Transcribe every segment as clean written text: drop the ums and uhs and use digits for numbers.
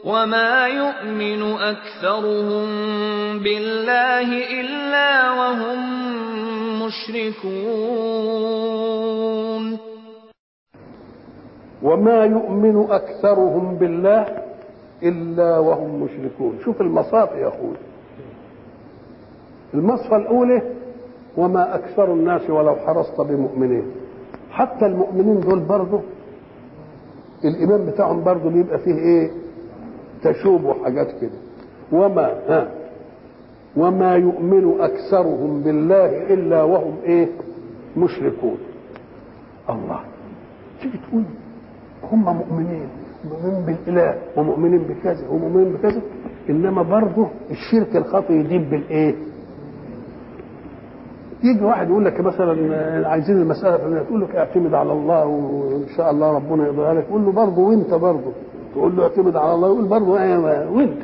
وَمَا يُؤْمِنُ أَكْثَرُهُم بِاللَّهِ إِلَّا وَهُم مُّشْرِكُونَ وما يؤمن أكثرهم بالله إلا وهم مشركون. شوف المصاف يا أخوي، المصفى الأولى وما أكثر الناس ولو حرصت بمؤمنين. حتى المؤمنين دول برضه الإيمان بتاعهم برضه بيبقى فيه إيه؟ تشوب وحاجات كده. وما يؤمن أكثرهم بالله إلا وهم إيه؟ مشركون. الله، تيجي تقول هم مؤمنين بالإله ومؤمنين بكذا ومؤمنين بكذا، إنما برضه الشرك الخطي يجيب بالإيه؟ يجي واحد يقول لك مثلا عايزين المسألة فلانية، تقول له اعتمد على الله وإن شاء الله ربنا يرضى لك. تقول له برضه وأنت برضه تقول له اعتمد على الله، يقول برضه أيوه وأنت.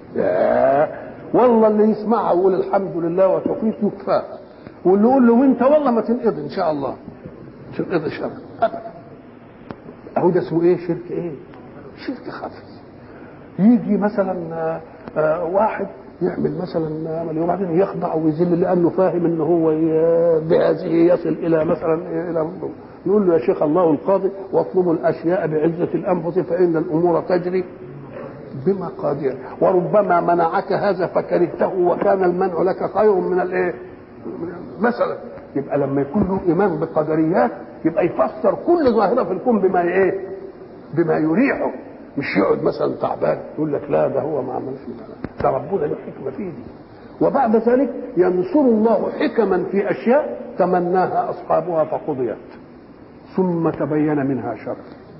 والله اللي يسمعها ويقول الحمد لله وتوفيق يكفى، واللي يقول له وأنت والله ما تنقضي إن شاء الله تنقضي شر أبدا. أهو ده اسمه إيه؟ شرك إيه؟ شرك خفي. يجي مثلا واحد يعمل مثلا عمل وبعدين يخضع ويذل لانه فاهم ان هو بهذه يصل الى مثلا الى يقول له يا شيخ الله القاضي واطلبوا الاشياء بعزه الانفس فان الامور تجري بمقادير، وربما منعك هذا فكرهته وكان المنع لك خير من الايه؟ مثلا يبقى لما يكون له ايمان بقدريات يبقى يفسر كل ظاهره في الكون بما ايه؟ بما يريحه، مش يقعد مثلا تعبان يقول لك لا ده هو ما عملش ده ربنا له حكمه فيه دي. وبعد ذلك ينصر الله حكما في اشياء تمناها اصحابها فقضيت ثم تبين منها شر،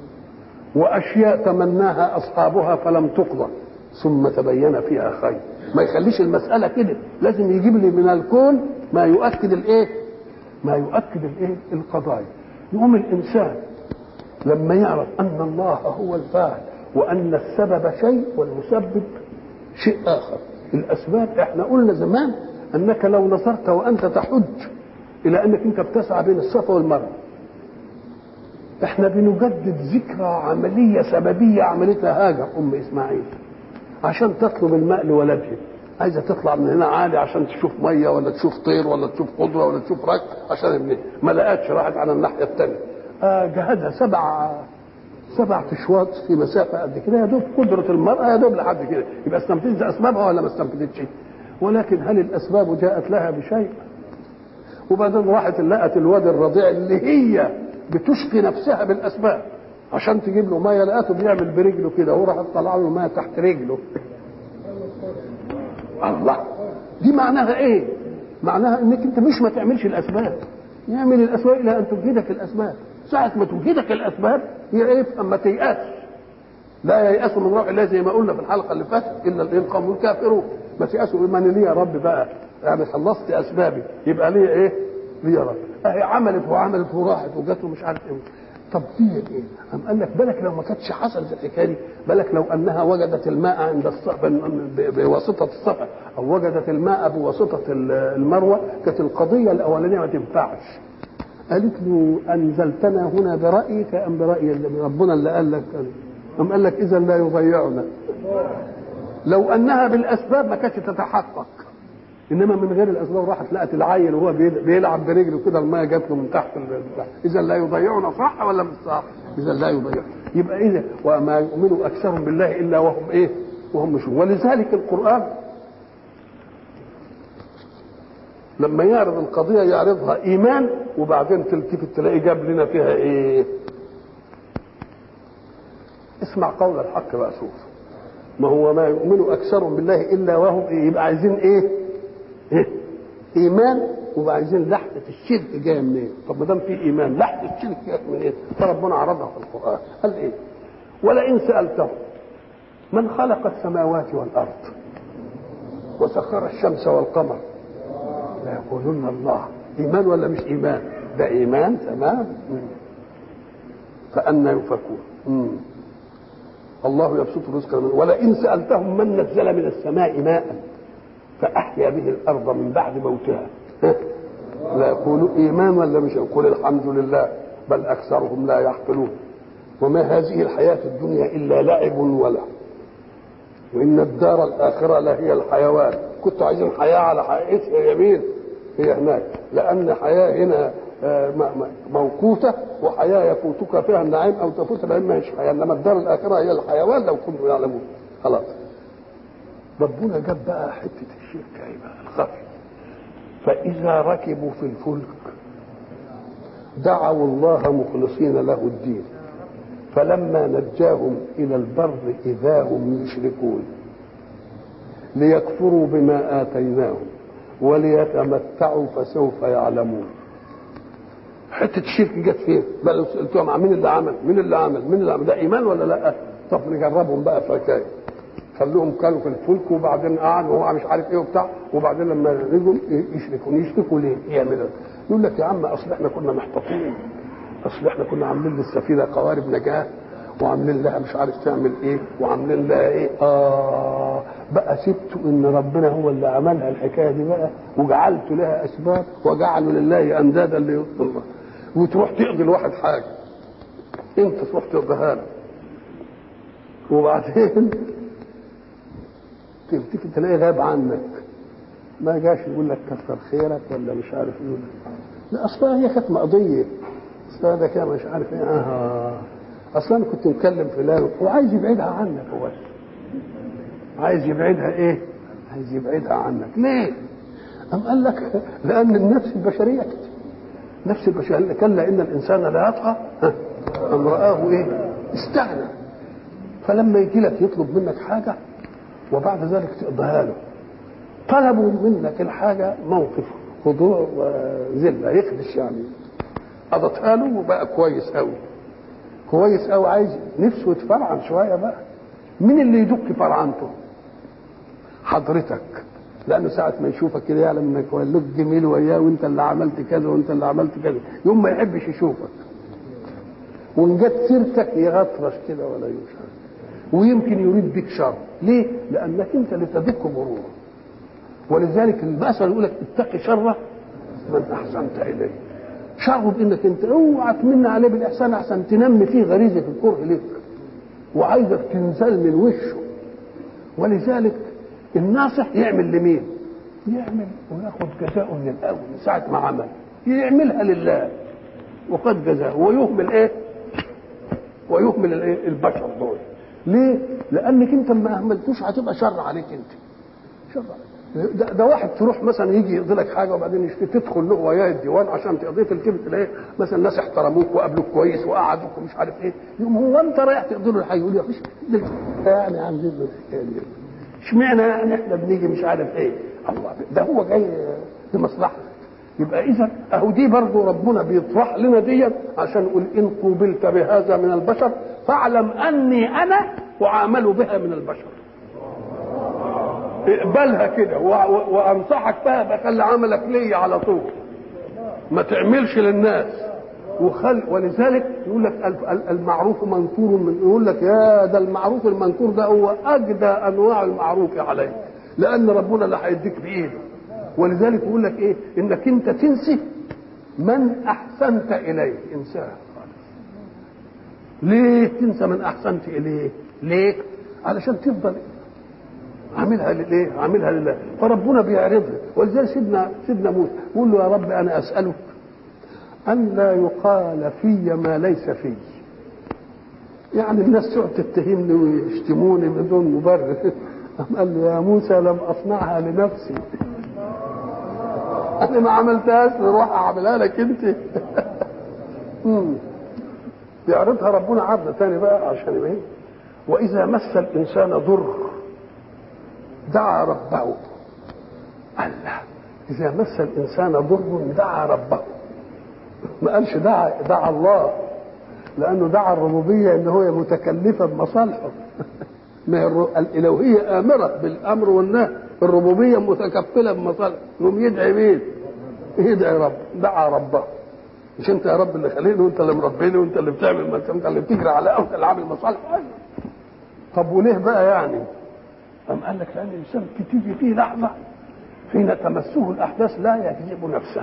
واشياء تمناها اصحابها فلم تقضى ثم تبين فيها خير. ما يخليش المساله كده، لازم يجيب لي من الكون ما يؤكد الايه؟ ما يؤكد الايه؟ القضايا. يقوم الانسان لما يعرف ان الله هو الفاعل وان السبب شيء والمسبب شيء اخر. الاسباب احنا قلنا زمان انك لو نظرت وانت تحج الى انك انت بتسعى بين الصفا والمروه، احنا بنجدد ذكرى عمليه سببيه عملتها هاجر ام اسماعيل عشان تطلب الماء لولدها. عايزه تطلع من هنا عالي عشان تشوف ميه ولا تشوف طير ولا تشوف خضره ولا تشوف ركب عشان ابنها، ما لقتش، راحت على الناحيه الثانيه. جهزها سبع اشواط في مسافه قد كده، يا دوب قدره المراه يا دوب لحد كده، يبقى استنفذت اسبابها ولا ما استنفذتش؟ ولكن هل الاسباب جاءت لها بشيء؟ وبعدين راحت لقت الواد الرضيع اللي هي بتشقي نفسها بالاسباب عشان تجيب له ميه، لقته بيعمل برجله كده وراحت طلع له الميه تحت رجله. الله، دي معناها ايه؟ معناها انك انت مش ما تعملش الاسباب، يعمل الاسباب الى ان تجهدك الاسباب. ساعه ما تجهدك الاسباب يفهم ما تيأسش. لا ييأسوا من روح الله زي ما قلنا في الحلقه اللي فاتت الا القوم الكافرون. ما تيأسوا من لي يا رب بقى، يعني خلصت اسبابي يبقى لي ايه؟ لي يا رب. اهي عملت وراحت وجت ومش عارف ايه. طب دي ايه؟ قام قال لك بالك لو ما كانتش حصلت الحكايه دي، بالك لو انها وجدت الماء عند الصفا بواسطه الصفا او وجدت الماء بواسطه المروه، كانت القضيه الاولانيه ما تنفعش. قالت له انزلتنا هنا برايك ام براي ربنا اللي قال لك؟ قام قال لك اذا لا يضيعنا. لو انها بالاسباب ما كانتش تتحقق، انما من غير الاسباب راحت لقت العيل وهو بيلعب برجله كده الميه جات له من تحت اذا لا يضيعنا. صح ولا مش صح؟ اذا لا يضيعنا. يبقى اذا وما يؤمن اكثرهم بالله الا وهم ايه؟ وهم مشركون. ولذلك القران لما يعرض القضيه يعرضها ايمان وبعدين تلتفت تلاقي جاب لنا فيها ايه؟ اسمع قول الحق بقى. شوف، ما هو ما يؤمن اكثرهم بالله الا وهم ايه؟ يبقى عايزين ايه؟ ايمان وعايزين لحظه الشرك جايه منين؟ طب ما دام في ايمان لحظه الشرك جايه منين؟ فربنا عرضها في القران قال ايه؟ ولئن سالتهم من خلق السماوات والارض وسخر الشمس والقمر ليقولن الله. ايمان ولا مش ايمان؟ ده ايمان تمام. فأنى يؤفكون. الله يبسط الرزق لمن، ولئن سالتهم من نزل من السماء ماء فأحيا به الأرض من بعد موتها لا يقولوا إيمان ولا مش؟ يقول الحمد لله بل أكثرهم لا يعقلون. وما هذه الحياة الدنيا إلا لعب وله. وإن الدار الآخرة لهي الحيوان. كنتوا عايزين حياة على حقيقتها يا مين؟ هي هناك، لأن حياة هنا موقوتة، وحياة يفوتك فيها النعيم أو تفوت النعيم ما هيش حياة، إنما الدار الآخرة هي الحيوان لو كنتم يعلمون. خلاص ربنا جاب بقى حتة الشرك أهي بقى الخفي. فإذا ركبوا في الفلك دعوا الله مخلصين له الدين فلما نجاهم إلى البر إذا هم يشركون ليكفروا بما آتيناهم وليتمتعوا فسوف يعلمون. حتة الشرك جت فين؟ بقى لو سألتهم مين اللي عمل ده إيمان ولا لا؟ طب نجربهم بقى في حكاية. خلوهم كانوا في الفلك وبعدين قعدوا وهو مش عارف ايه وبتاع، وبعدين لما رجعوا يشركوا ليه؟ يعملوا يقول لك يا عم اصل احنا كنا محتاطين، اصل احنا كنا عاملين للسفينه قوارب نجاه وعاملين لها مش عارف تعمل ايه وعاملين لها ايه. بقى سبتوا ان ربنا هو اللي عملها الحكايه دي بقى وجعلت لها اسباب وجعلوا لله اندادا ليضل الله، وتروح تقضي لواحد حاجه انت تروح تقضيها له وبعدين تفتكر تلاقيه غاب عنك، ما جاش يقول لك كثر خيرك ولا مش عارف ايه. لا اصلا هي كانت مقضيه، اصلا ده كان مش عارف ايه. اصلا انا كنت مكلم فلان وعايز يبعدها عنك، هو عايز يبعدها ايه؟ عايز يبعدها عنك. ليه؟ أم قال لك لان النفس البشريه كده، نفس البشريه كلا ان الانسان لا يطغى ان رآه ايه؟ استغنى. فلما يجي لك يطلب منك حاجه وبعد ذلك تقضيها له، طلبوا منك الحاجه موقف خضوع وذله يخدش يعني، قضتها له وبقى كويس قوي كويس قوي، عايز نفسه يتفرعن شويه بقى. مين اللي يدك فرعنته؟ حضرتك، لانه ساعه ما يشوفك كده يعلم انك ولك جميل وياه وانت اللي عملت كذا وانت اللي عملت كذا، يوم ما يحبش يشوفك وان جت سيرتك يغطرش كده ولا يشعر، ويمكن يريد بك شر. ليه؟ لانك انت اللي تدك مروره. ولذلك المثل يقول لك اتقي شر من احسنت اليه. شره بانك انت اوعى تمن عليه بالاحسان احسن تنمي فيه غريزه الكره لك وعايزك تنزل من وشه. ولذلك الناصح يعمل لمين؟ يعمل وياخد جزاءه من الاول من ساعه ما عمل، يعملها لله وقد جزاءه ويهمل ايه؟ ويهمل الايه؟ البشر دول. ليه؟ لانك انت ما اهملتوش هتبقى شر عليك انت. شر عليك. ده واحد تروح مثلا يجي يقضي لك حاجه وبعدين يشتي تدخل له وياه الديوان عشان تقضيه في الكلمه تلاقيه مثلا ناس احترموك وقابلوك كويس وقعدوك ومش عارف ايه، يوم هو انت رايح تقضي له الحاجه يقول يا اخي يعني عاملين له الحكايه دي اشمعنى يعني احنا بنيجي مش عارف ايه. الله ده هو جاي لمصلحتك. يبقى اذا اهو دي برضه ربنا بيطرح لنا دي عشان يقول ان قوبلت بهذا من البشر فاعلم اني انا اعامل بها من البشر. اقبلها كده وانصحك بها بخلي عملك لي على طول، ما تعملش للناس ولذلك يقول لك المعروف منكور من، يقول لك يا ده المعروف المنكور ده هو اجدى انواع المعروف عليه، لان ربنا اللي هيديك بايده. ولذلك يقول لك ايه؟ انك انت تنسي من احسنت اليه، انساه. ليه تنسى من احسنت اليه؟ ليه؟ علشان تفضل عاملها لله، عاملها لله. فربنا بيعرضها. ولذلك سيدنا موسى يقول له يا رب انا اسالك ان لا يقال في ما ليس في، يعني الناس تقعد تتهمني ويشتموني بدون مبرر. قال له يا موسى لم اصنعها لنفسي، انا ما عملتهاش لروح اعملها لك انت. يعرضها ربنا عرض ثاني بقى عشان ايه؟ واذا مس الانسان ضر دعا ربه. الله، اذا مس الانسان ضر دعا ربه، ما قالش دعا الله، لانه دعا الربوبيه ان هو متكلفه بمصالحه. ما الالوهيه امره بالامر والنهي، الربوبيه متكفله بمصالحه. يقوم يدعي مين؟ يدعي رب. دعا ربه. مش انت يا رب اللي خليني وانت اللي مربيني وانت اللي بتعمل، انت اللي بتجري على انت اللي عامل مصالح. طب وليه بقى يعني؟ أم قال لك لأن الإنسان تيجي فيه لحظة حين تمسه الأحداث لا يكذب نفسه.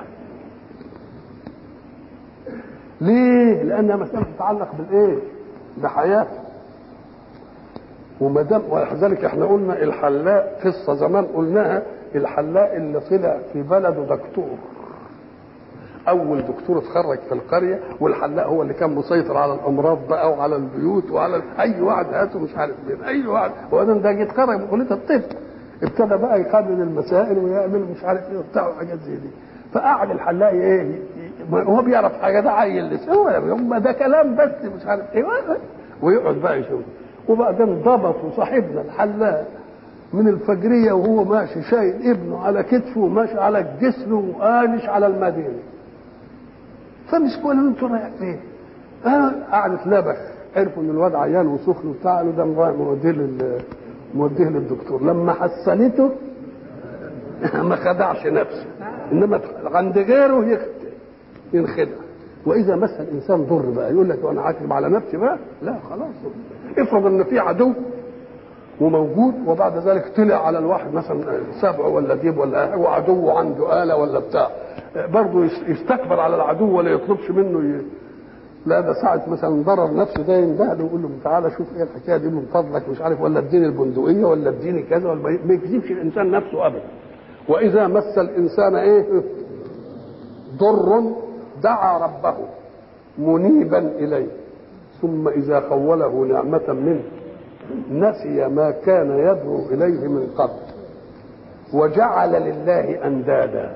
ليه؟ لأنها مسألة تتعلق بالإيه؟ بحياته. وما دام ولذلك احنا قلنا الحلاق قصه زمان قلناها، الحلاق اللي طلع في بلده دكتور، اول دكتور اتخرج في القريه، والحلاق هو اللي كان مسيطر على الامراض بقى وعلى البيوت وعلى اي واحد هاته مش عارف مين، اي واحد. وبعدين ده جه اتخرج من كليه الطب، ابتدى بقى يقابل المسائل ويعمل مش عارف ايه وبتاع وحاجات زي دي. فقعد الحلاق ايه هو بيعرف حاجه، ده عيل لسه هو ده كلام بس مش عارف ايه، ويقعد بقى يشوف. وبعدين ضبطوا صاحبنا الحلاق من الفجريه وهو ماشي شايل ابنه على كتفه وماشي على الجسر وقانش على المدينه. فمسكوا قالوا له انتوا رايح فين؟ قعدت لبخ، عرفوا ان الواد عيان وسخن وبتاع، قالوا ده موديه للدكتور. لما حسنته ما خدعش نفسه، انما عند غيره ينخدع. واذا مس الانسان ضر بقى يقول لك وانا عاتب على نفسي بقى، لا خلاص. افرض ان في عدو وموجود وبعد ذلك طلع على الواحد مثلا سبع ولا ديب ولا هو عدو عنده آلة ولا بتاع، برضه يستكبر على العدو ولا يطلبش منه لا ده ساعة مثلا ضرر نفسه ده يندهله ويقول له تعالى شوف ايه الحكايه دي من فضلك مش عارف، ولا اديني البندقيه ولا اديني كذا، ولا ما يكذبش الانسان نفسه ابدا. واذا مس الانسان ايه ضر دعا ربه منيبا اليه، ثم اذا خوله نعمه منه نسي ما كان يدعو اليه من قبل وجعل لله اندادا.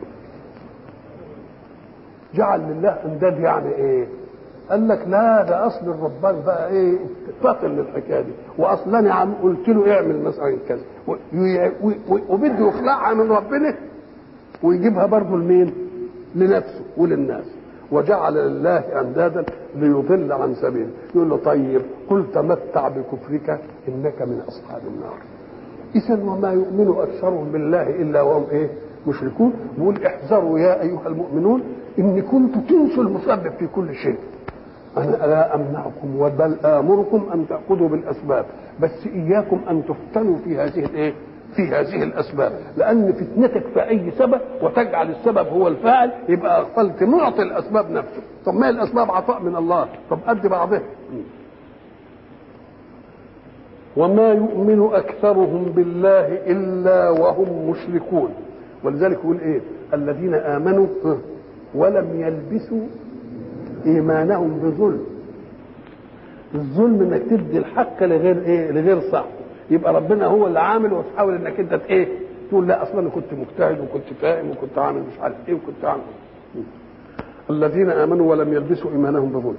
جعل لله انداد يعني ايه؟ قال لك لا ده اصل الربان بقى ايه فاطن للحكايه دي، واصلا يا عم قلت له اعمل مثلا كذا وبده يخلعها من ربنا ويجيبها برضه لمين؟ لنفسه وللناس. وجعل لله اندادا ليضل عن سبيله. يقول له طيب قل تمتع بكفرك انك من اصحاب النار. اذا وما يؤمن اكثرهم بالله الا وهم ايه؟ مشركون. بيقول احذروا يا ايها المؤمنون ان كنتم تنسوا المسبب في كل شيء. انا لا امنعكم بل امركم ان تاخذوا بالاسباب، بس اياكم ان تفتنوا في هذه الايه؟ في هذه الاسباب، لان فتنتك في اي سبب وتجعل السبب هو الفاعل يبقى اغفلت معطي الاسباب نفسه. طب ما الاسباب عطاء من الله، طب قد بعضها. وما يؤمن اكثرهم بالله الا وهم مشركون. ولذلك يقول ايه؟ الذين امنوا ولم يلبسوا ايمانهم بظلم. الظلم انك تدي الحق لغير ايه؟ لغير صح. يبقى ربنا هو اللي عامل وتحاول انك انت ايه؟ تقول لا اصلا انا كنت مجتهد وكنت فاهم وكنت عامل مش عارف ايه وكنت عامل. الذين امنوا ولم يلبسوا ايمانهم بظلم.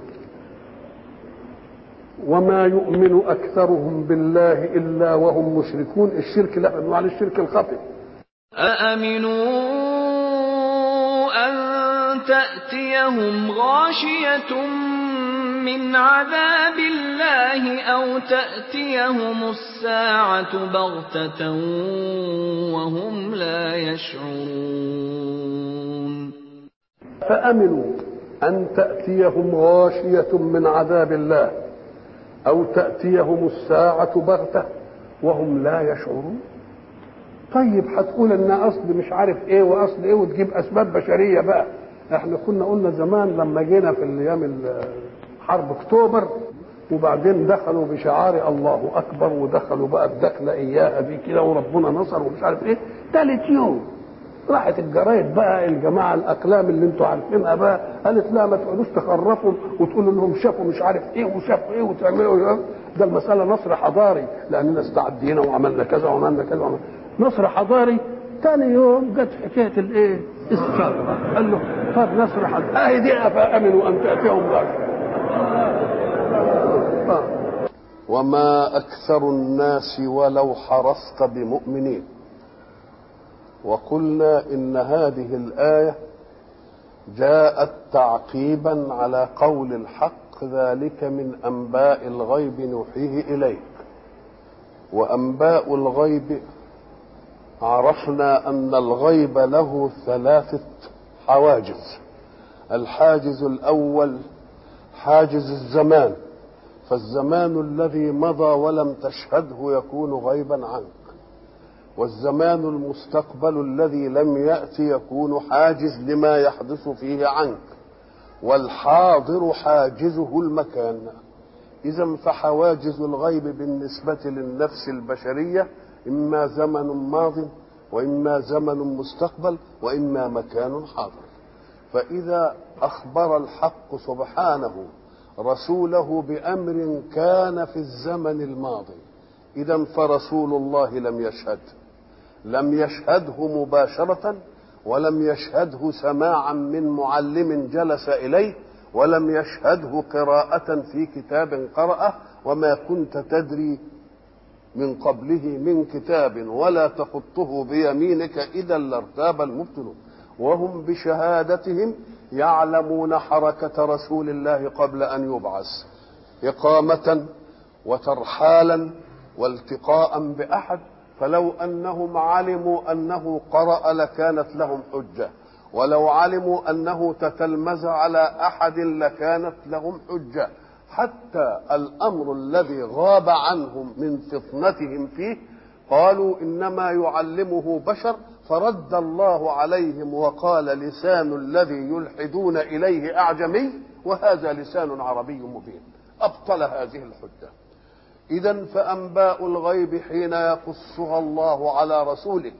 وما يؤمن اكثرهم بالله الا وهم مشركون. الشرك لا انواع الشرك الخفي. أأمنوا أن تأتيهم غاشية من عذاب الله أو تأتيهم الساعة بغتة وهم لا يشعرون. فأمنوا أن تأتيهم غاشية من عذاب الله أو تأتيهم الساعة بغتة وهم لا يشعرون. طيب هتقول ان اصل مش عارف ايه واصل ايه وتجيب اسباب بشريه بقى. احنا كنا قلنا زمان لما جينا في الايام حرب اكتوبر وبعدين دخلوا بشعار الله اكبر ودخلوا بقى الدخله اياها دي كده وربنا نصر ومش عارف ايه، ثالث يوم راحت الجرايد بقى الجماعه الاقلام اللي انتوا عارفينها بقى قالت لا ما تقعدوش تخرفوا وتقولوا لهم شافوا مش عارف ايه وشافوا ايه وتعملوا ده المساله نصر حضاري لاننا استعدينا وعملنا كذا وعملنا كذا وعملنا نصر حضاري. ثاني يوم جت حكايه الايه؟ الثوره. قال له طب نصر حضاري اهي دي فامنوا ان تاتيهم غاشيه. وما اكثر الناس ولو حرصت بمؤمنين. وقلنا ان هذه الايه جاءت تعقيبا على قول الحق ذلك من انباء الغيب نوحيه اليك. وانباء الغيب عرفنا ان الغيب له ثلاثه حواجز. الحاجز الاول حاجز الزمان، فالزمان الذي مضى ولم تشهده يكون غيبا عنك، والزمان المستقبل الذي لم يأتي يكون حاجز لما يحدث فيه عنك، والحاضر حاجزه المكان. إذا فحواجز الغيب بالنسبة للنفس البشرية إما زمن ماض وإما زمن مستقبل وإما مكان حاضر. فإذا أخبر الحق سبحانه رسوله بأمر كان في الزمن الماضي، إذا فرسول الله لم يشهده مباشرة، ولم يشهده سماعا من معلم جلس إليه، ولم يشهده قراءة في كتاب قرأه، وما كنت تدري من قبله من كتاب ولا تخطه بيمينك إذا لارتاب المبطلون. وهم بشهادتهم يعلمون حركة رسول الله قبل أن يبعث، إقامة وترحالا والتقاء بأحد. فلو أنهم علموا أنه قرأ لكانت لهم حجة، ولو علموا أنه تتلمذ على أحد لكانت لهم حجة. حتى الأمر الذي غاب عنهم من فطنتهم فيه قالوا إنما يعلمه بشر، فرد الله عليهم وقال لسان الذي يلحدون إليه أعجمي وهذا لسان عربي مبين. أبطل هذه الحجة. إذن فأنباء الغيب حين يقصها الله على رسوله،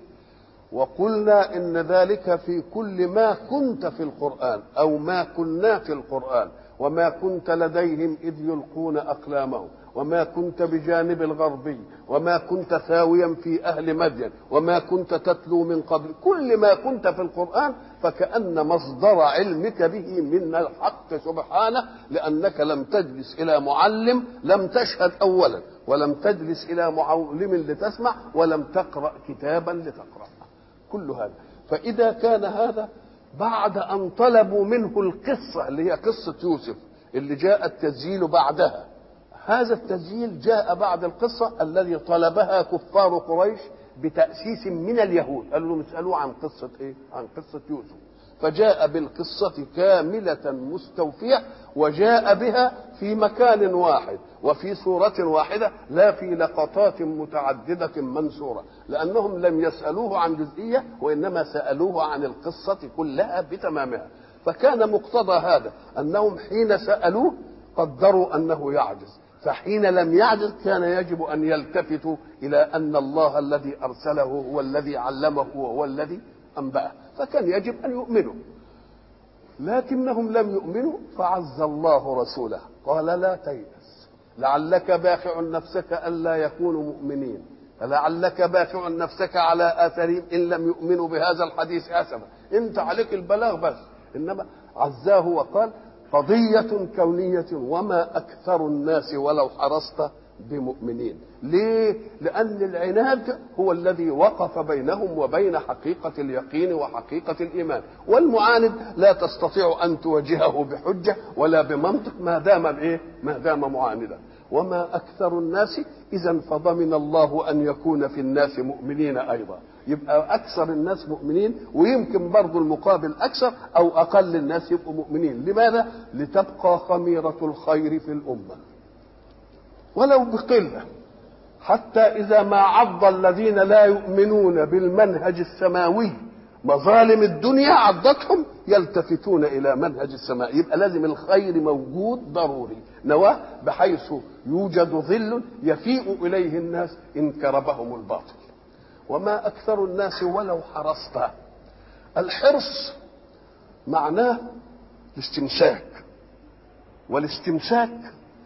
وقلنا إن ذلك في كل ما كنت في القرآن أو ما كنا في القرآن، وما كنت لديهم إذ يلقون أقلامهم، وما كنت بجانب الغربي، وما كنت ثاويا في أهل مدين، وما كنت تتلو من قبل. كل ما كنت في القرآن فكأن مصدر علمك به من الحق سبحانه، لأنك لم تجلس إلى معلم، لم تشهد أولا، ولم تجلس إلى معلم لتسمع، ولم تقرأ كتابا لتقرأ. كل هذا. فإذا كان هذا بعد أن طلبوا منه القصة اللي هي قصة يوسف اللي جاء التسجيل بعدها، هذا التسجيل جاء بعد القصة الذي طلبها كفار قريش بتأسيس من اليهود. قالوا لهم اسألوا عن قصة إيه؟ عن قصة يوسف. فجاء بالقصة كاملة مستوفية، وجاء بها في مكان واحد وفي صورة واحدة، لا في لقطات متعددة منثورة، لأنهم لم يسألوه عن جزئية، وإنما سألوه عن القصة كلها بتمامها. فكان مقتضى هذا أنهم حين سألوه قدروا أنه يعجز، فحين لم يعجز كان يجب أن يلتفتوا إلى أن الله الذي أرسله هو الذي علمه وهو الذي أنبأه، فكان يجب أن يؤمنوا. لكنهم لم يؤمنوا، فعز الله رسوله قال لا تيأس لعلك باخع نفسك ألا يكونوا مؤمنين، فلعلك باخع نفسك على آثارهم إن لم يؤمنوا بهذا الحديث أسفا. انت عليك البلاغ بس. إنما عزاه وقال قضية كونية وما أكثر الناس ولو حرصت بمؤمنين. ليه؟ لأن العناد هو الذي وقف بينهم وبين حقيقة اليقين وحقيقة الإيمان، والمعاند لا تستطيع أن تواجهه بحجة ولا بمنطق ما دام معاندا. وما أكثر الناس، إذا فضمن الله أن يكون في الناس مؤمنين أيضا، يبقى أكثر الناس مؤمنين، ويمكن برضو المقابل أكثر أو أقل الناس يبقوا مؤمنين. لماذا؟ لتبقى خميرة الخير في الأمة ولو بقلة، حتى إذا ما عض الذين لا يؤمنون بالمنهج السماوي مظالم الدنيا عضتهم يلتفتون إلى منهج السماء. يبقى لازم الخير موجود ضروري نواه، بحيث يوجد ظل يفيء إليه الناس إن كربهم الباطل. وما أكثر الناس ولو حرصت. الحرص معناه الاستمساك، والاستمساك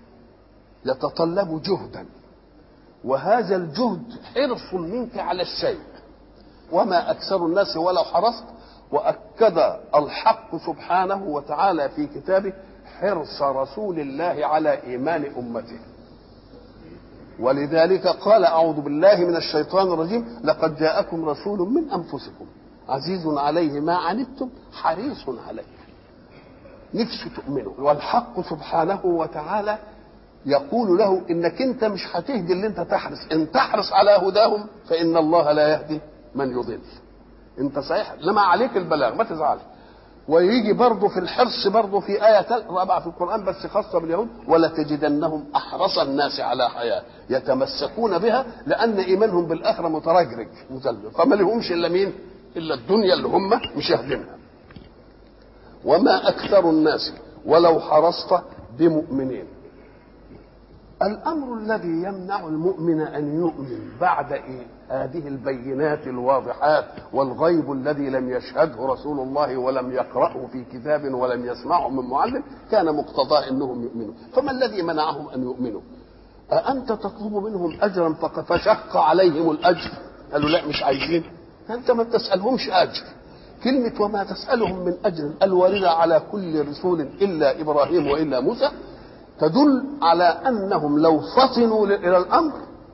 يتطلب جهدا، وهذا الجهد حرص منك على الشيء. وما أكثر الناس ولو حرصت. وأكد الحق سبحانه وتعالى في كتابه حرص رسول الله على إيمان أمته، ولذلك قال أعوذ بالله من الشيطان الرجيم لقد جاءكم رسول من أنفسكم عزيز عليه ما عنتم حريص عليه. نفسه تؤمنوا. والحق سبحانه وتعالى يقول له إنك أنت مش هتهدي اللي أنت تحرص، إن تحرص على هداهم فإن الله لا يهدي من يضل. أنت صحيح لما عليك البلاغ، ما تزعلش. ويجي برضه في الحرص برضه في آية رابعة في القرآن بس خاصة باليهود ولا تجدنهم أحرص الناس على حياة يتمسكون بها، لأن إيمانهم بالآخرة مترجرج مذلل، فما لهمش إلا مين؟ إلا الدنيا اللي هم مشاهدينها. وما أكثر الناس ولو حرصت بمؤمنين. الأمر الذي يمنع المؤمن أن يؤمن بعد هذه البينات الواضحات والغيب الذي لم يشهده رسول الله ولم يقرأه في كتاب ولم يسمعه من معلم كان مقتضاه أنهم يؤمنوا. فما الذي منعهم أن يؤمنوا؟ أأنت تطلب منهم أجرا فشق عليهم الأجر؟ قالوا لا مش عايزين. أنت ما تسألهمش أجر. كلمة وما تسألهم من أجر الواردة على كل رسول إلا إبراهيم وإلا موسى تدل على أنهم لو فطنوا إلى الأمر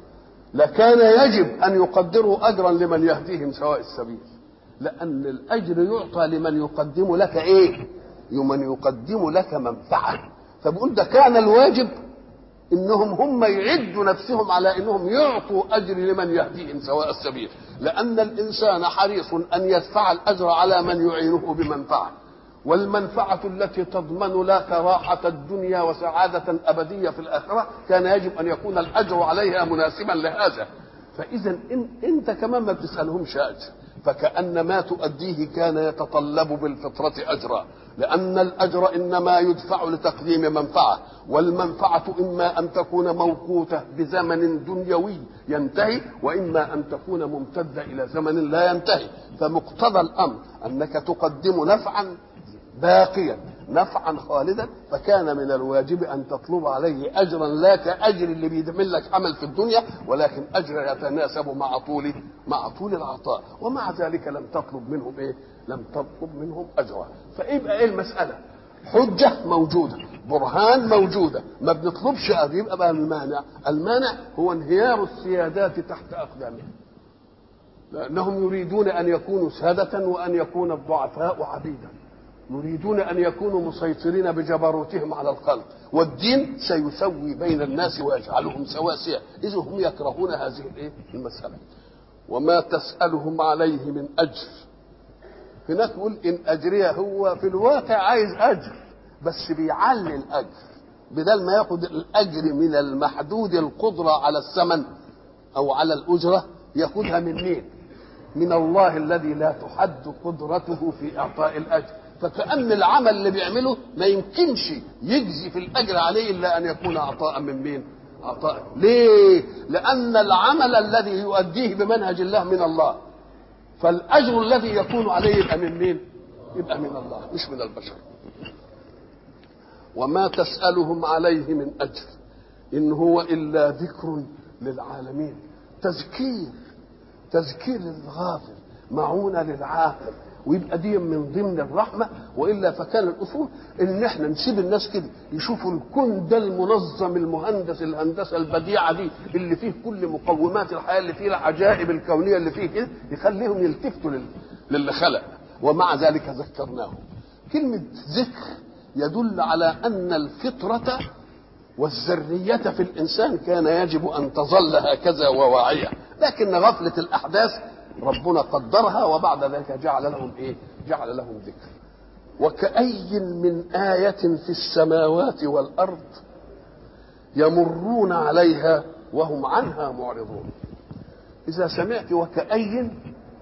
لكان يجب أن يقدروا أجرا لمن يهديهم سواء السبيل، لأن الأجر يعطى لمن يقدم لك إيه؟ لمن يقدم لك منفعة. فبقول ده كان الواجب إنهم هم يعدوا نفسهم على إنهم يعطوا أجر لمن يهديهم سواء السبيل، لأن الإنسان حريص أن يدفع الأجر على من يعينه بمنفعة، والمنفعة التي تضمن لك راحة الدنيا وسعادة أبدية في الآخرة كان يجب أن يكون الأجر عليها مناسبا لهذا. فإذا أنت كمان ما بتسألهمش أجر، فكأن ما تؤديه كان يتطلب بالفطرة أجرا، لأن الأجر إنما يدفع لتقديم منفعة، والمنفعة إما أن تكون موقوتة بزمن دنيوي ينتهي، وإما أن تكون ممتدة إلى زمن لا ينتهي. فمقتضى الأمر أنك تقدم نفعا باقيا نفعا خالدا، فكان من الواجب أن تطلب عليه أجرا لا كأجر اللي بيدمن لك عمل في الدنيا، ولكن أجر يتناسب مع طول العطاء. ومع ذلك لم تطلب منهم إيه؟ لم تطلب منهم أجرا. فيبقى إيه المسألة؟ حجة موجودة، برهان موجودة، ما بنطلبش أجر. يبقى بقى المانع هو انهيار السيادات تحت أقدامهم، لأنهم يريدون أن يكونوا سادة وأن يكون الضعفاء عبيدا، يريدون أن يكونوا مسيطرين بجبروتهم على الخلق، والدين سيسوي بين الناس ويجعلهم سواسية. إذ هم يكرهون هذه المسألة. وما تسألهم عليه من أجر، هناك يقول إن أجريه، هو في الواقع عايز أجر بس بيعلي الأجر، بدل ما ياخد الأجر من المحدود القدرة على الثمن أو على الأجرة ياخدها من مين؟ من الله الذي لا تحد قدرته في إعطاء الأجر. فكأن العمل اللي بيعمله ما يمكنش يجزي في الأجر عليه إلا أن يكون عطاء من مين؟ عطاء. ليه؟ لأن العمل الذي يؤديه بمنهج الله من الله، فالأجر الذي يكون عليه يبقى من مين؟ يبقى من الله مش من البشر. وما تسألهم عليه من أجر إن هو إلا ذكر للعالمين، تذكير للغافل، معونة للعاقل، ويبقى دي من ضمن الرحمة. وإلا فكان الأصول إن احنا نسيب الناس كده يشوفوا الكون ده المنظم المهندس، الهندسة البديعة دي اللي فيه كل مقومات الحياة، اللي فيه العجائب الكونية اللي فيه كده، يخليهم يلتفتوا للي خلق. ومع ذلك ذكرناهم. كلمة ذكر يدل على أن الفطرة والذرية في الإنسان كان يجب أن تظل هكذا وواعية، لكن غفلة الأحداث ربنا قدرها، وبعد ذلك جعل لهم إيه؟ جعل لهم ذكر. وكأي من آية في السماوات والأرض يمرون عليها وهم عنها معرضون. إذا سمعت وكأي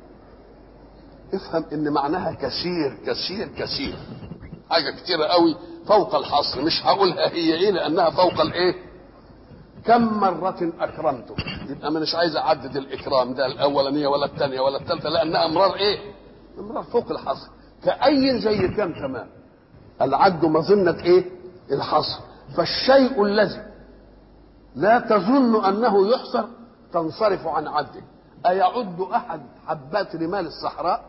افهم إن معناها كثير كثير كثير، حاجة كتيرة قوي فوق الحصر. مش هقولها هي إيه لأنها فوق الإيه؟ كم مرة أكرمته، يبقى مش عايز أعدد الإكرام ده الأولانية ولا الثانية ولا الثالثة، لأنها أمرار إيه؟ أمرار فوق الحصر. كأي زي كم تمام، العد مظنة إيه؟ الحصر. فالشيء الذي لا تظن أنه يحصر تنصرف عن عده. أيعد أحد حبات رمال الصحراء؟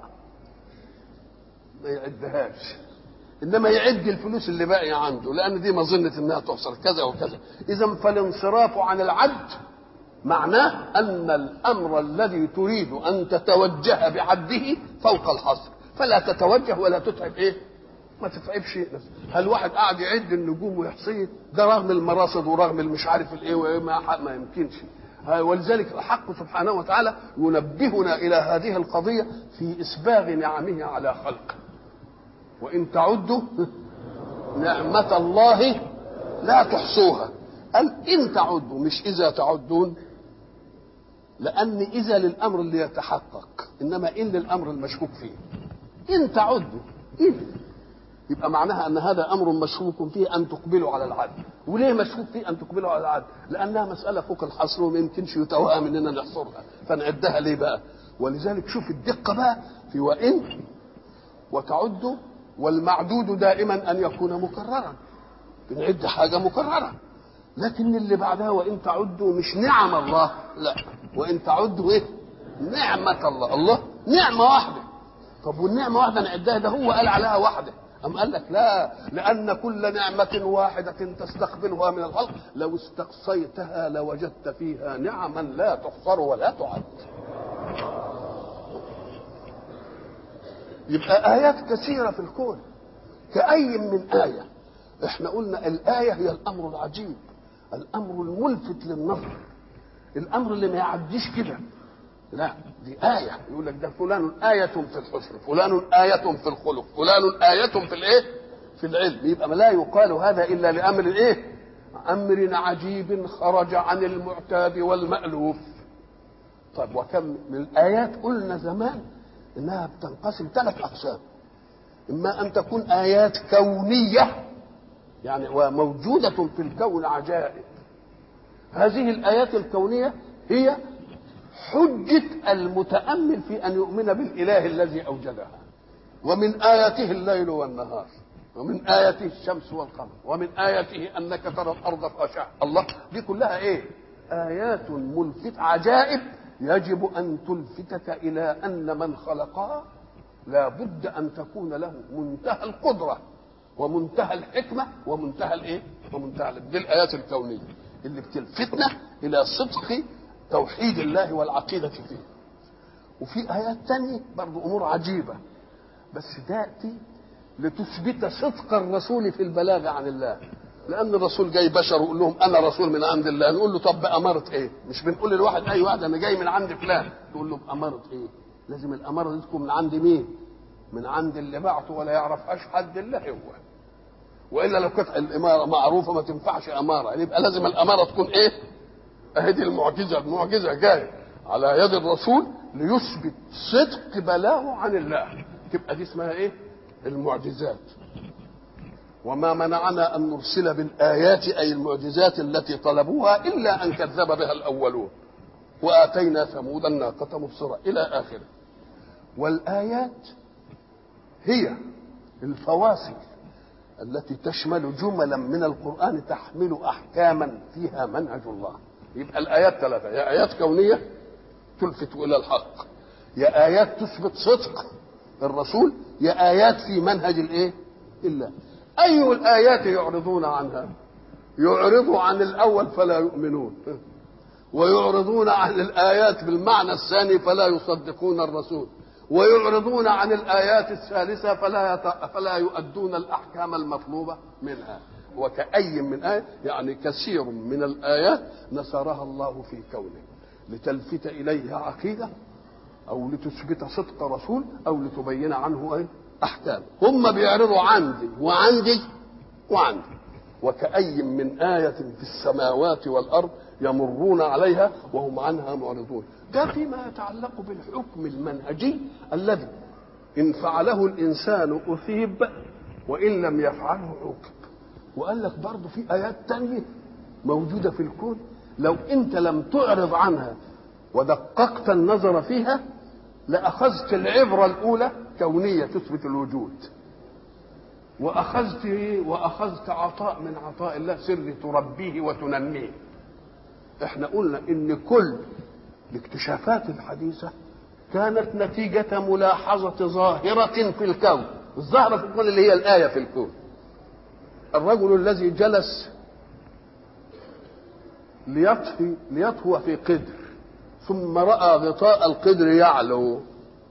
ما يعدهاش، إنما يعد الفلوس اللي باقية عنده، لأن دي مظنة أنها تحصر كذا وكذا. إذا فالانصراف عن العد معناه أن الأمر الذي تريد أن تتوجه بعده فوق الحصر، فلا تتوجه ولا تتعب إيه؟ ما تتعبش نفسك. هل واحد قاعد يعد النجوم ويحصيه؟ ده رغم المراصد ورغم المش عارف الإيه وإيه، ما يمكنش. ولذلك الحق سبحانه وتعالى ينبهنا إلى هذه القضية في إسباغ نعمه على خلقه. وإن تعدوا نعمة الله لا تحصوها. قال إن تعدوا، مش إذا تعدون، لأن إذا للأمر اللي يتحقق، إنما إن للأمر المشكوك فيه. إن تعدوا، إن يبقى معناها ان هذا امر مشكوك فيه ان تقبلوا على العدل. وليه مشكوك فيه ان تقبلوا على العدل؟ لانها مساله فوق الحصر وما يمكنش يتوهم اننا نحصرها، فنعدها ليه بقى؟ ولذلك شوف الدقه بقى في وان وتعد، والمعدود دائما ان يكون مكررا، بنعد حاجه مكرره. لكن اللي بعدها وان تعدوا مش نعم الله، لا، وان تعدوا ايه؟ نعمه الله. الله نعمه واحده. طب والنعمه واحده نعدها؟ ده هو قال عليها واحده. أم قال لك لا، لأن كل نعمة واحدة تستقبلها من الخلق لو استقصيتها لوجدت فيها نعما لا تحصر ولا تعد. يبقى آيات كثيرة في الكون، كأي من آية. احنا قلنا الآية هي الأمر العجيب، الأمر الملفت للنظر، الأمر اللي ما يعديش كده. لا، دي آية. يقول لك ده فلان آية في الحسن، فلان آية في الخلق، فلان آية في الإيه؟ في العلم. يبقى ما لا يقال هذا إلا لأمر إيه؟ أمر عجيب خرج عن المعتاد والمألوف. طيب وكم من الآيات قلنا زمان إنها بتنقسم 3 أقسام. إما أن تكون آيات كونية، يعني وموجودة في الكون عجائب. هذه الآيات الكونية هي حجة المتأمل في أن يؤمن بالإله الذي أوجدها. ومن آياته الليل والنهار، ومن آياته الشمس والقمر، ومن آياته أنك ترى الأرض خاشعة. الله دي كلها إيه؟ آيات ملفتة عجائب يجب أن تلفتك إلى أن من خلقها لا بد أن تكون له منتهى القدرة ومنتهى الحكمة ومنتهى الإيه؟ ومنتهى دي الآيات الكونية اللي بتلفتنا إلى صدق توحيد الله والعقيدة فيه. وفي آيات تانية برضو أمور عجيبة، بس تأتي لتثبت صدق الرسول في البلاغ عن الله. لأن الرسول جاي بشر ويقول لهم أنا رسول من عند الله، نقول له طب بأمارة إيه؟ مش بنقول للواحد أي واحد أنا جاي من عند فلان، تقول له بأمارة إيه؟ لازم الأمارة دي تكون من عند مين؟ من عند اللي بعته ولا يعرفهاش حد إلا هو. وإلا لو كانت الإمارة معروفة ما تنفعش أمارة، يبقى لازم الأمارة تكون إيه؟ أهدي المعجزة جاية على يد الرسول ليثبت صدق بلاغه عن الله، تبقى دي اسمها ايه؟ المعجزات. وما منعنا ان نرسل بالايات اي المعجزات التي طلبوها الا ان كذب بها الاولون واتينا ثمود الناقه مبصره الى اخره. والايات هي الفواصل التي تشمل جملا من القران تحمل احكاما فيها منهج الله. يبقى الايات 3، يا ايات كونيه تلفت الى الحق، يا ايات تثبت صدق الرسول، يا ايات في منهج الايه؟ الا اي الايات يعرضون عنها؟ يعرضوا عن الاول فلا يؤمنون، ويعرضون عن الايات بالمعنى الثاني فلا يصدقون الرسول، ويعرضون عن الايات الثالثه فلا يؤدون الاحكام المطلوبه منها. وكأي من آية، يعني كثير من الآيات نصرها الله في كونه لتلفت إليه عقيدة أو لتثبت صدق رسول أو لتبين عنه أي أحكام. هم بيعرضوا عندي وعندي وعندي. وكأي من آية في السماوات والأرض يمرون عليها وهم عنها معرضون. ده فيما يتعلق بالحكم المنهجي الذي إن فعله الإنسان أثيب وإن لم يفعله عوقب. وقال لك برضه في آيات تانية موجودة في الكون لو أنت لم تعرض عنها ودققت النظر فيها لأخذت العبرة الأولى كونية تثبت الوجود، وأخذت عطاء من عطاء الله سر تربيه وتنميه. احنا قلنا إن كل الاكتشافات الحديثة كانت نتيجة ملاحظة ظاهرة في الكون. الظاهرة في الكون اللي هي الآية في الكون. الرجل الذي جلس ليطهو في قدر ثم رأى غطاء القدر يعلو،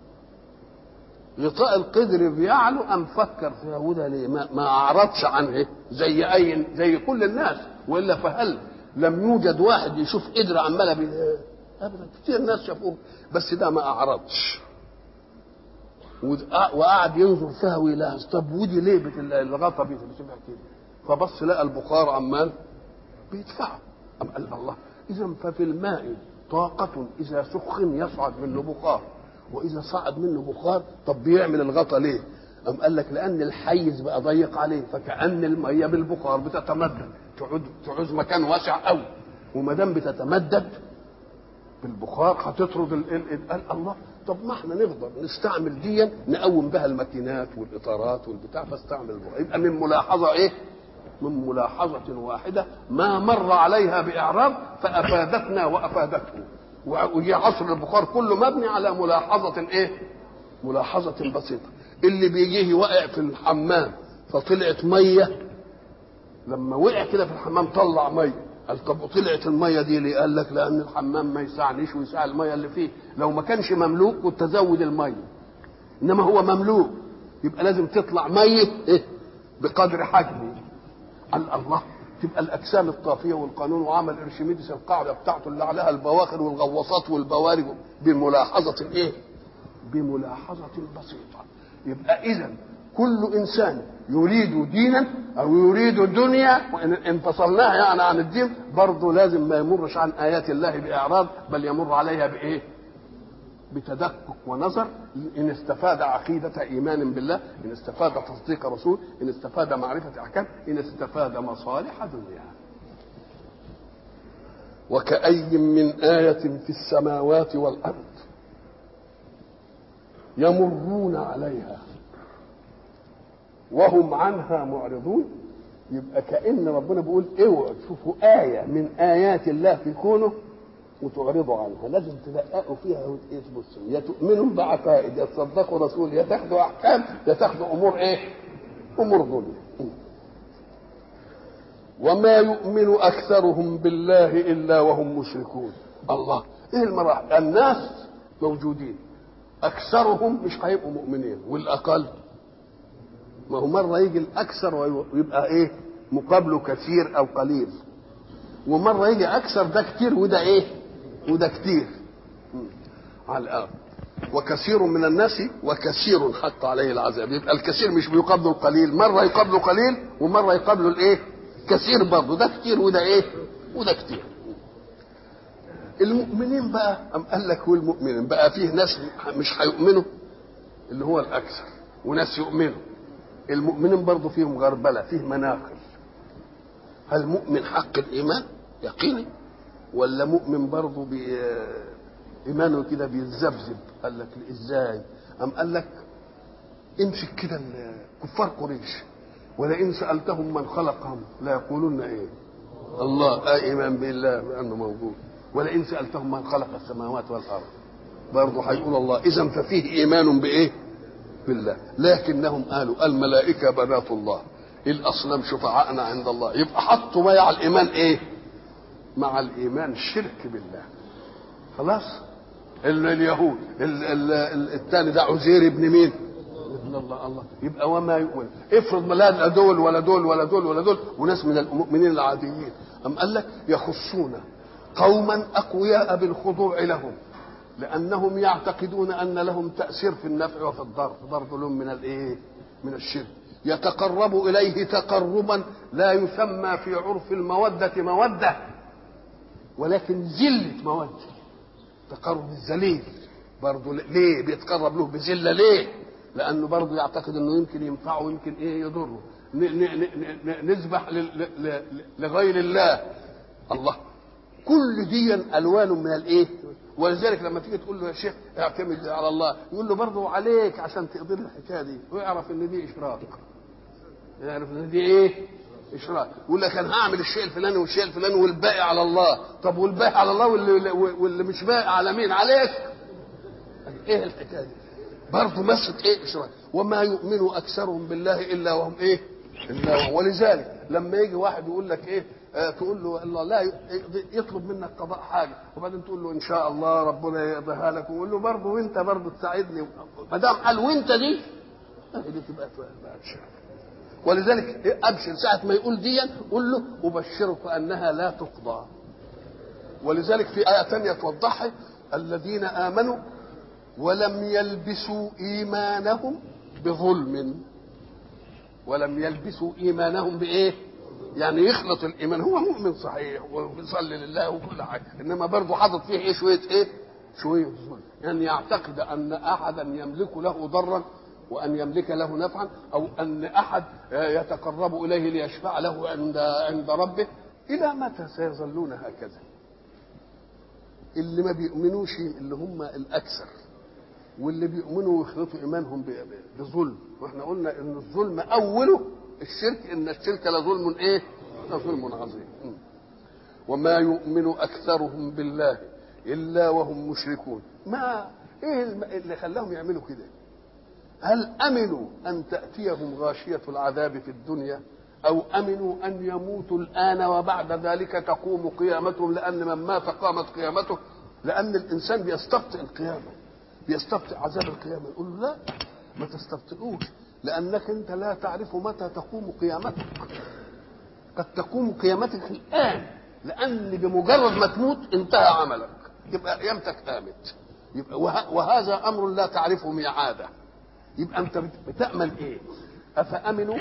غطاء القدر بيعلو، أم فكر فيها وده ليه ما أعرضش عنه زي كل الناس. وإلا فهل لم يوجد واحد يشوف قدر عمالة أبدا، كتير ناس شافوه، بس ده ما أعرضش وقعد ينظر فيها ويلاحظ طب ودي ليه الغطا بيتبع كده، فبص لقى البخار عمال بيدفعه. أم قال الله إذا ففي الماء طاقة إذا سخن يصعد منه بخار، وإذا صعد منه بخار طب بيعمل الغطا ليه؟ قام قال لك لان الحيز بقى ضيق عليه، فكأن الميه بالبخار بتتمدد، تعوز مكان واسع قوي، وما دام بتتمدد بالبخار هتطرد قال الله طب ما احنا نقدر نستعمل دي نقوم بها الماكينات والاطارات والبتاع، فاستعمل البخار. يبقى من ملاحظه ايه؟ من ملاحظه واحده ما مر عليها باعراب فافادتنا وافادته. وجي عصر البخار كله مبني على ملاحظه ايه؟ ملاحظه بسيطه. اللي بيجيه واقع في الحمام فطلعت ميه، لما وقع كده في الحمام طلع ميه، قال طب وطلعت الميه دي ليه؟ قال لك لان الحمام ما يسعنيش ويسع الميه اللي فيه، لو ما كانش مملوء كنت ازود الميه، انما هو مملوء يبقى لازم تطلع ميه إيه؟ بقدر حجمه. قال الله تبقى الاجسام الطافيه والقانون، وعمل ارشميدس القاعده بتاعته اللي عليها البواخر والغواصات والبوارج بملاحظه ايه؟ بملاحظه بسيطه. يبقى اذا كل انسان يريد دينا او يريد دنيا، وان انفصلناها يعني عن الدين برضه لازم ما يمرش عن ايات الله باعراض، بل يمر عليها بايه؟ بتدقق ونظر. ان استفاد عقيده ايمان بالله، ان استفاد تصديق رسول، ان استفاد معرفه احكام، ان استفاد مصالح دنيا. وكأي من آية في السماوات والأرض يمرون عليها وهم عنها معرضون. يبقى كأن ربنا بيقول اوعوا تشوفوا آية من آيات الله في كونه وتعرضوا عنها، لازم تدققوا فيها وتبصوا، يا تؤمنوا بعقائد، يا تصدقوا رسول، يا تاخدوا أحكام، يا تاخدوا أمور إيه؟ أمور دنيا. وما يؤمن أكثرهم بالله إلا وهم مشركون. الله إيه المراحل؟ الناس موجودين، أكثرهم مش هيبقوا مؤمنين، والأقل ما هو مرة يجي الأكثر ويبقى إيه؟ مقابله كثير أو قليل، ومرة يجي أكثر ده كتير وده إيه؟ وده كتير على الأرض. وكثير من الناس وكثير حق عليه العذاب. يبقى الكثير مش بيقابله القليل، مرة يقابله قليل ومرة يقابله الإيه؟ كثير برضه، ده كتير وده إيه؟ وده كتير. المؤمنين بقى أم قال لك والمؤمنين بقى فيه ناس مش هيؤمنوا اللي هو الأكثر، وناس يؤمنوا. المؤمنين برضه فيهم غربلة، فيه مناقل. هل مؤمن حق الإيمان يقيني، ولا مؤمن برضه إيمانه كده بيتذبذب؟ قال لك إزاي؟ أم قال لك امسك كده كفار قريش، ولئن سألتهم من خلقهم لا يقولون إيه؟ الله. إيمان بالله بأنه موجود. ولئن سألتهم من خلق السماوات والأرض برضه هيقول الله. إذا ففيه إيمان بإيه؟ بالله. لكنهم قالوا الملائكة بنات الله، الأصنام شفعاءنا عند الله. يبقى حطوا مع الإيمان إيه؟ مع الإيمان شرك بالله. خلاص. اليهود الثاني ده عزير ابن مين؟ ابن الله. الله. يبقى وما يؤمن. افرض ما لا دول ولا دول ولا دول ولا دول وناس من المؤمنين العاديين، أم قال لك يخصون قوما أقوياء بالخضوع لهم، لأنهم يعتقدون أن لهم تأثير في النفع وفي الضر، برضه لهم من الإيه؟ من الشرك. يتقرب إليه تقربا لا يسمى في عرف المودة مودة، ولكن زلة مودة، تقرب الذليل. برضه ليه بيتقرب له بذلة؟ ليه؟ لأنه برضه يعتقد أنه يمكن ينفعه ويمكن إيه يضره. نذبح لغير الله. الله. كل دي ألوان من الإيه؟ ولذلك لما تيجي تقول له يا شيخ اعتمد على الله، يقول له برضه عليك عشان تقدر الحكايه دي، ويعرف ان دي اشراك. يعرف ان دي ايه؟ اشراك. يقول لك انا هعمل الشيء الفلاني والشيء الفلاني والباقي على الله. طب والباقي على الله واللي مش باقي على مين؟ عليك. ايه الحكايه دي؟ برضه مسك ايه؟ اشراك. وما يؤمن اكثرهم بالله الا وهم ايه؟ الا وهم. ولذلك لما يجي واحد يقول لك ايه؟ تقول له الله لا يطلب منك قضاء حاجه، وبعدين تقول له ان شاء الله ربنا يقضيها لك، ويقول له برضه وانت برضه تساعدني. ما دام قال وانت دي تبقى شرك. ولذلك ابشر ساعه ما يقول دي قول له ابشرك انها لا تقضى. ولذلك في ايه ثانيه توضحها: الذين امنوا ولم يلبسوا ايمانهم بظلم. ولم يلبسوا ايمانهم بايه؟ يعني يخلط الايمان، هو مؤمن صحيح وبيصلي لله وكل حاجه، انما برضه حاطط فيه ايه؟ شويه ايه؟ شويه ظلم. يعني يعتقد ان احدا يملك له ضرا وأن يملك له نفعا، أو أن أحد يتقرب إليه ليشفع له عند ربه. إلى متى سيظلون هكذا؟ اللي ما بيؤمنوش اللي هم الأكثر، واللي بيؤمنوا ويخلطوا إيمانهم بظلم. وإحنا قلنا إن الظلم أوله الشرك، إن الشرك لظلم إيه؟ لظلم عظيم. وما يؤمن أكثرهم بالله إلا وهم مشركون. ما إيه اللي خلاهم يعملوا كده؟ هل أمنوا أن تأتيهم غاشية العذاب في الدنيا، أو أمنوا أن يموتوا الآن وبعد ذلك تقوم قيامتهم؟ لأن من مات قامت قيامته. لأن الإنسان بيستبطئ القيامة، بيستبطئ عذاب القيامة. يقول له لا، ما تستبطئوش، لأنك أنت لا تعرف متى تقوم قيامتك. قد تقوم قيامتك الآن، لأن بمجرد ما تموت انتهى عملك، يبقى قيامتك قامت. يبقى وهذا أمر لا تعرفه ميعاده. يبقى أنت بتأمل إيه؟ أفأمنوا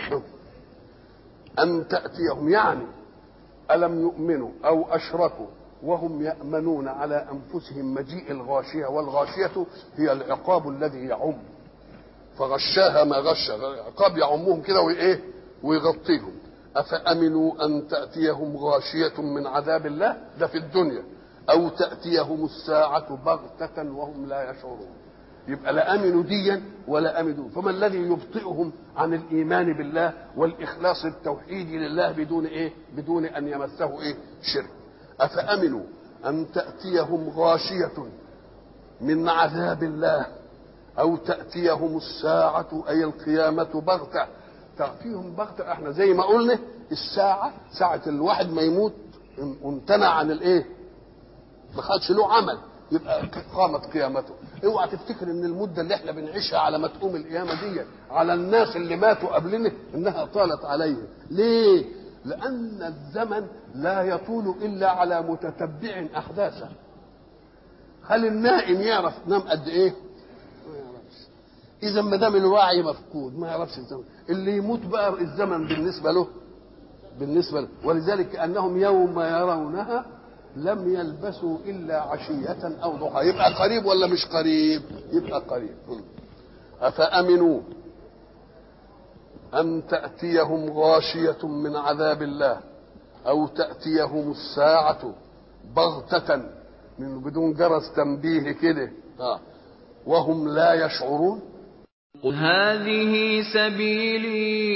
أن تأتيهم، يعني ألم يؤمنوا أو أشركوا وهم يأمنون على أنفسهم مجيء الغاشية. والغاشية هي العقاب الذي يعم، فغشاها ما غش، عقاب يعمهم كده وإيه ويغطيهم. أفأمنوا أن تأتيهم غاشية من عذاب الله، ده في الدنيا، أو تأتيهم الساعة بغتة وهم لا يشعرون. يبقى لا امنوا ديا ولا امنوا. فما الذي يبطئهم عن الايمان بالله والاخلاص التوحيدي لله بدون ايه؟ بدون ان يمسه ايه؟ شرك. افامنوا ان تاتيهم غاشيه من عذاب الله، او تاتيهم الساعه اي القيامه بغته. تاتيهم بغته. احنا زي ما قلنا الساعه ساعه الواحد ما يموت امتنع عن الايه؟ ما خدش له عمل، يبقى قامت قيامته. اوعى تفتكر ان المده اللي احنا بنعيشها على ما تقوم القيامه دي على الناس اللي ماتوا قبلنا انها طالت عليهم. ليه؟ لان الزمن لا يطول الا على متتبع احداثه. هل النائم يعرف نام قد ايه؟ ما يعرفش. اذا ما دام الوعي مفقود ما يعرفش الزمن. اللي يموت بقى الزمن بالنسبه له ولذلك كانهم يوم يرونها لم يلبسوا إلا عشية أو ضحى. يبقى قريب ولا مش قريب؟ يبقى قريب. أفأمنوا أن تأتيهم غاشية من عذاب الله، أو تأتيهم الساعة بغتة من بدون جرس تنبيه كده وهم لا يشعرون. قل هذه سبيلي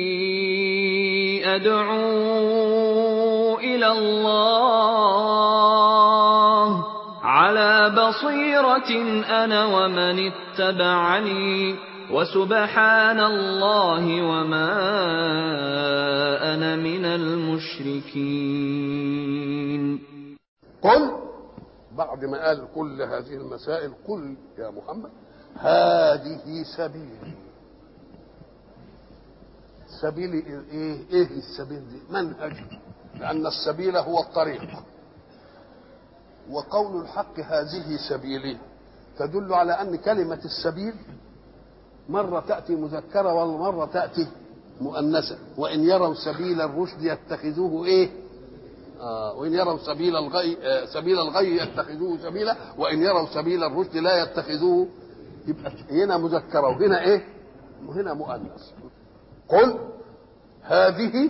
أدعو إلى الله على بصيرة أنا ومن اتبعني وسبحان الله وما أنا من المشركين. قل بعد ما قال كل هذه المسائل قل يا محمد هذه سبيلي. سبيلي ايه السبيل دي؟ منهج، لأن السبيل هو الطريق. وقول الحق هذه سبيلي تدل على أن كلمة السبيل مرة تأتي مذكرة والمرة تأتي مؤنثة. وإن يروا سبيل الرشد يتخذوه إيه؟ وإن يروا سبيل الغي يتخذوه سبيلا، وإن يروا سبيل الرشد لا يتخذوه. يبقى هنا مذكرة وهنا إيه؟ وهنا مؤنث. قل هذه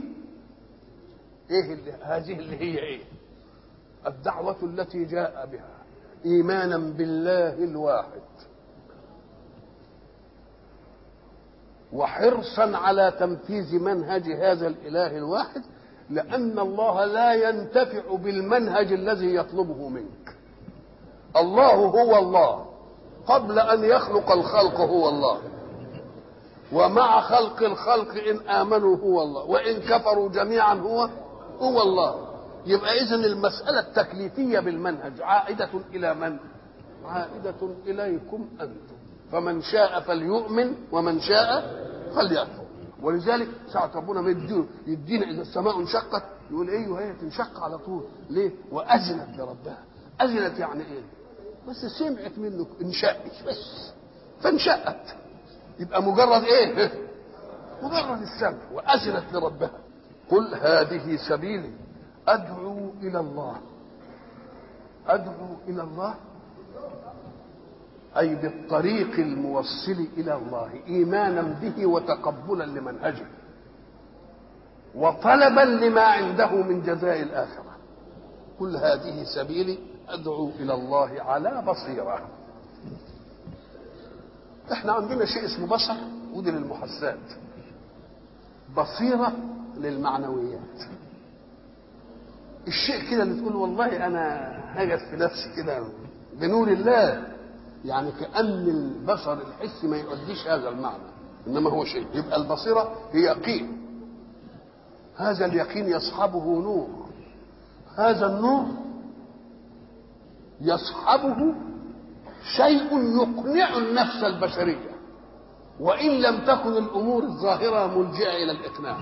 هذه اللي هي ايه؟ الدعوة التي جاء بها ايمانا بالله الواحد وحرصا على تنفيذ منهج هذا الاله الواحد، لان الله لا ينتفع بالمنهج الذي يطلبه منك. الله هو الله قبل ان يخلق الخلق، هو الله، ومع خلق الخلق إن آمنوا هو الله، وإن كفروا جميعا هو الله. يبقى إذن المسألة التكليفية بالمنهج عائدة إلى من؟ عائدة إليكم أنتم. فمن شاء فليؤمن ومن شاء فليكفر. ولذلك ساعة ربنا يدينا إذا السماء انشقت يقول أيوه هي تنشق على طول. ليه؟ وأذنت لربها. أذنت يعني إيه؟ بس سمعت منه انشقت بس فانشقت. يبقى مجرد ايه؟ مجرد السمع. وأذنت لربها. قل هذه سبيلي أدعو إلى الله. أدعو إلى الله. أي بالطريق الموصل إلى الله، إيمانا به وتقبلا لمنهجه وطلبا لما عنده من جزاء الآخرة. كل هذه سبيلي أدعو إلى الله على بصيرة. احنا عندنا شيء اسمه بصر، ودي للمحسات، بصيرة للمعنويات. الشيء كده اللي تقول والله أنا هجس في نفسي كده بنور الله، يعني كأن البصر الحسي ما يؤديش هذا المعنى، إنما هو شيء. يبقى البصيرة هي يقين، هذا اليقين يصحبه نور، هذا النور يصحبه شيء يقنع النفس البشرية، وإن لم تكن الأمور الظاهرة ملجئة إلى الإقناع.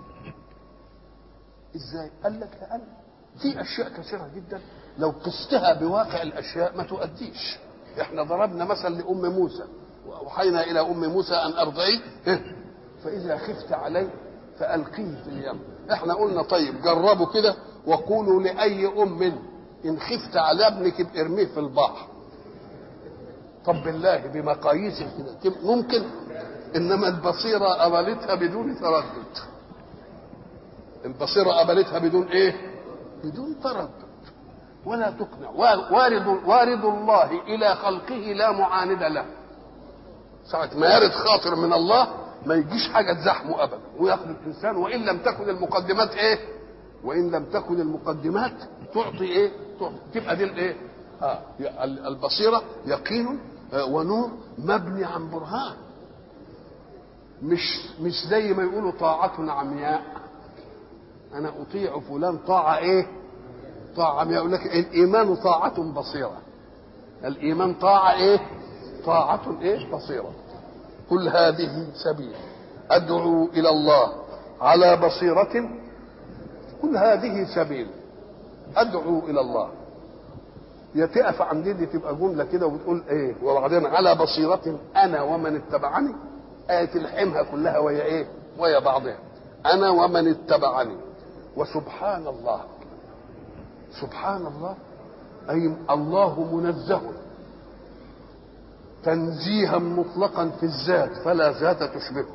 إزاي؟ قال لك لأن في أشياء كثيرة جدا لو قستها بواقع الأشياء ما تؤديش. إحنا ضربنا مثل لأم موسى، وأوحينا إلى أم موسى أن أرضعيه فإذا خفت عليه فألقيه في اليم. إحنا قلنا طيب جربوا كده وقولوا لأي أم إن خفت على ابنك ارميه في البحر. طب بالله بمقاييس كده ممكن؟ إنما البصيرة قبلتها بدون تردد. البصيرة قبلتها بدون إيه؟ بدون تردد ولا تقنع. وارد الله إلى خلقه لا معاند له. ساعة ما يرد خاطر من الله ما يجيش حاجة تزحمه أبدا ويأخذ الإنسان، وإن لم تكن المقدمات إيه؟ وإن لم تكن المقدمات تعطي إيه؟ تبقى دي الإيه؟ البصيرة يقين ونور مبني عن برهان، مش زي ما يقولوا طاعة عمياء. أنا أطيع فلان طاعة إيه؟ طاعة عمياء. يقول لك الإيمان طاعة بصيرة. الإيمان طاعة إيه؟ طاعة إيه؟ بصيرة. كل هذه سبيل أدعو إلى الله على بصيرة. كل هذه سبيل أدعو إلى الله. يتقف عن دي تبقى جملة كده وبتقول إيه؟ وبعدين على بصيرة أنا ومن اتبعني. تلحمها كلها وهي إيه؟ وهي بعضها. أنا ومن اتبعني. وسبحان الله. سبحان الله أي الله منزه تنزيها مطلقا في الذات فلا ذات تشبهه،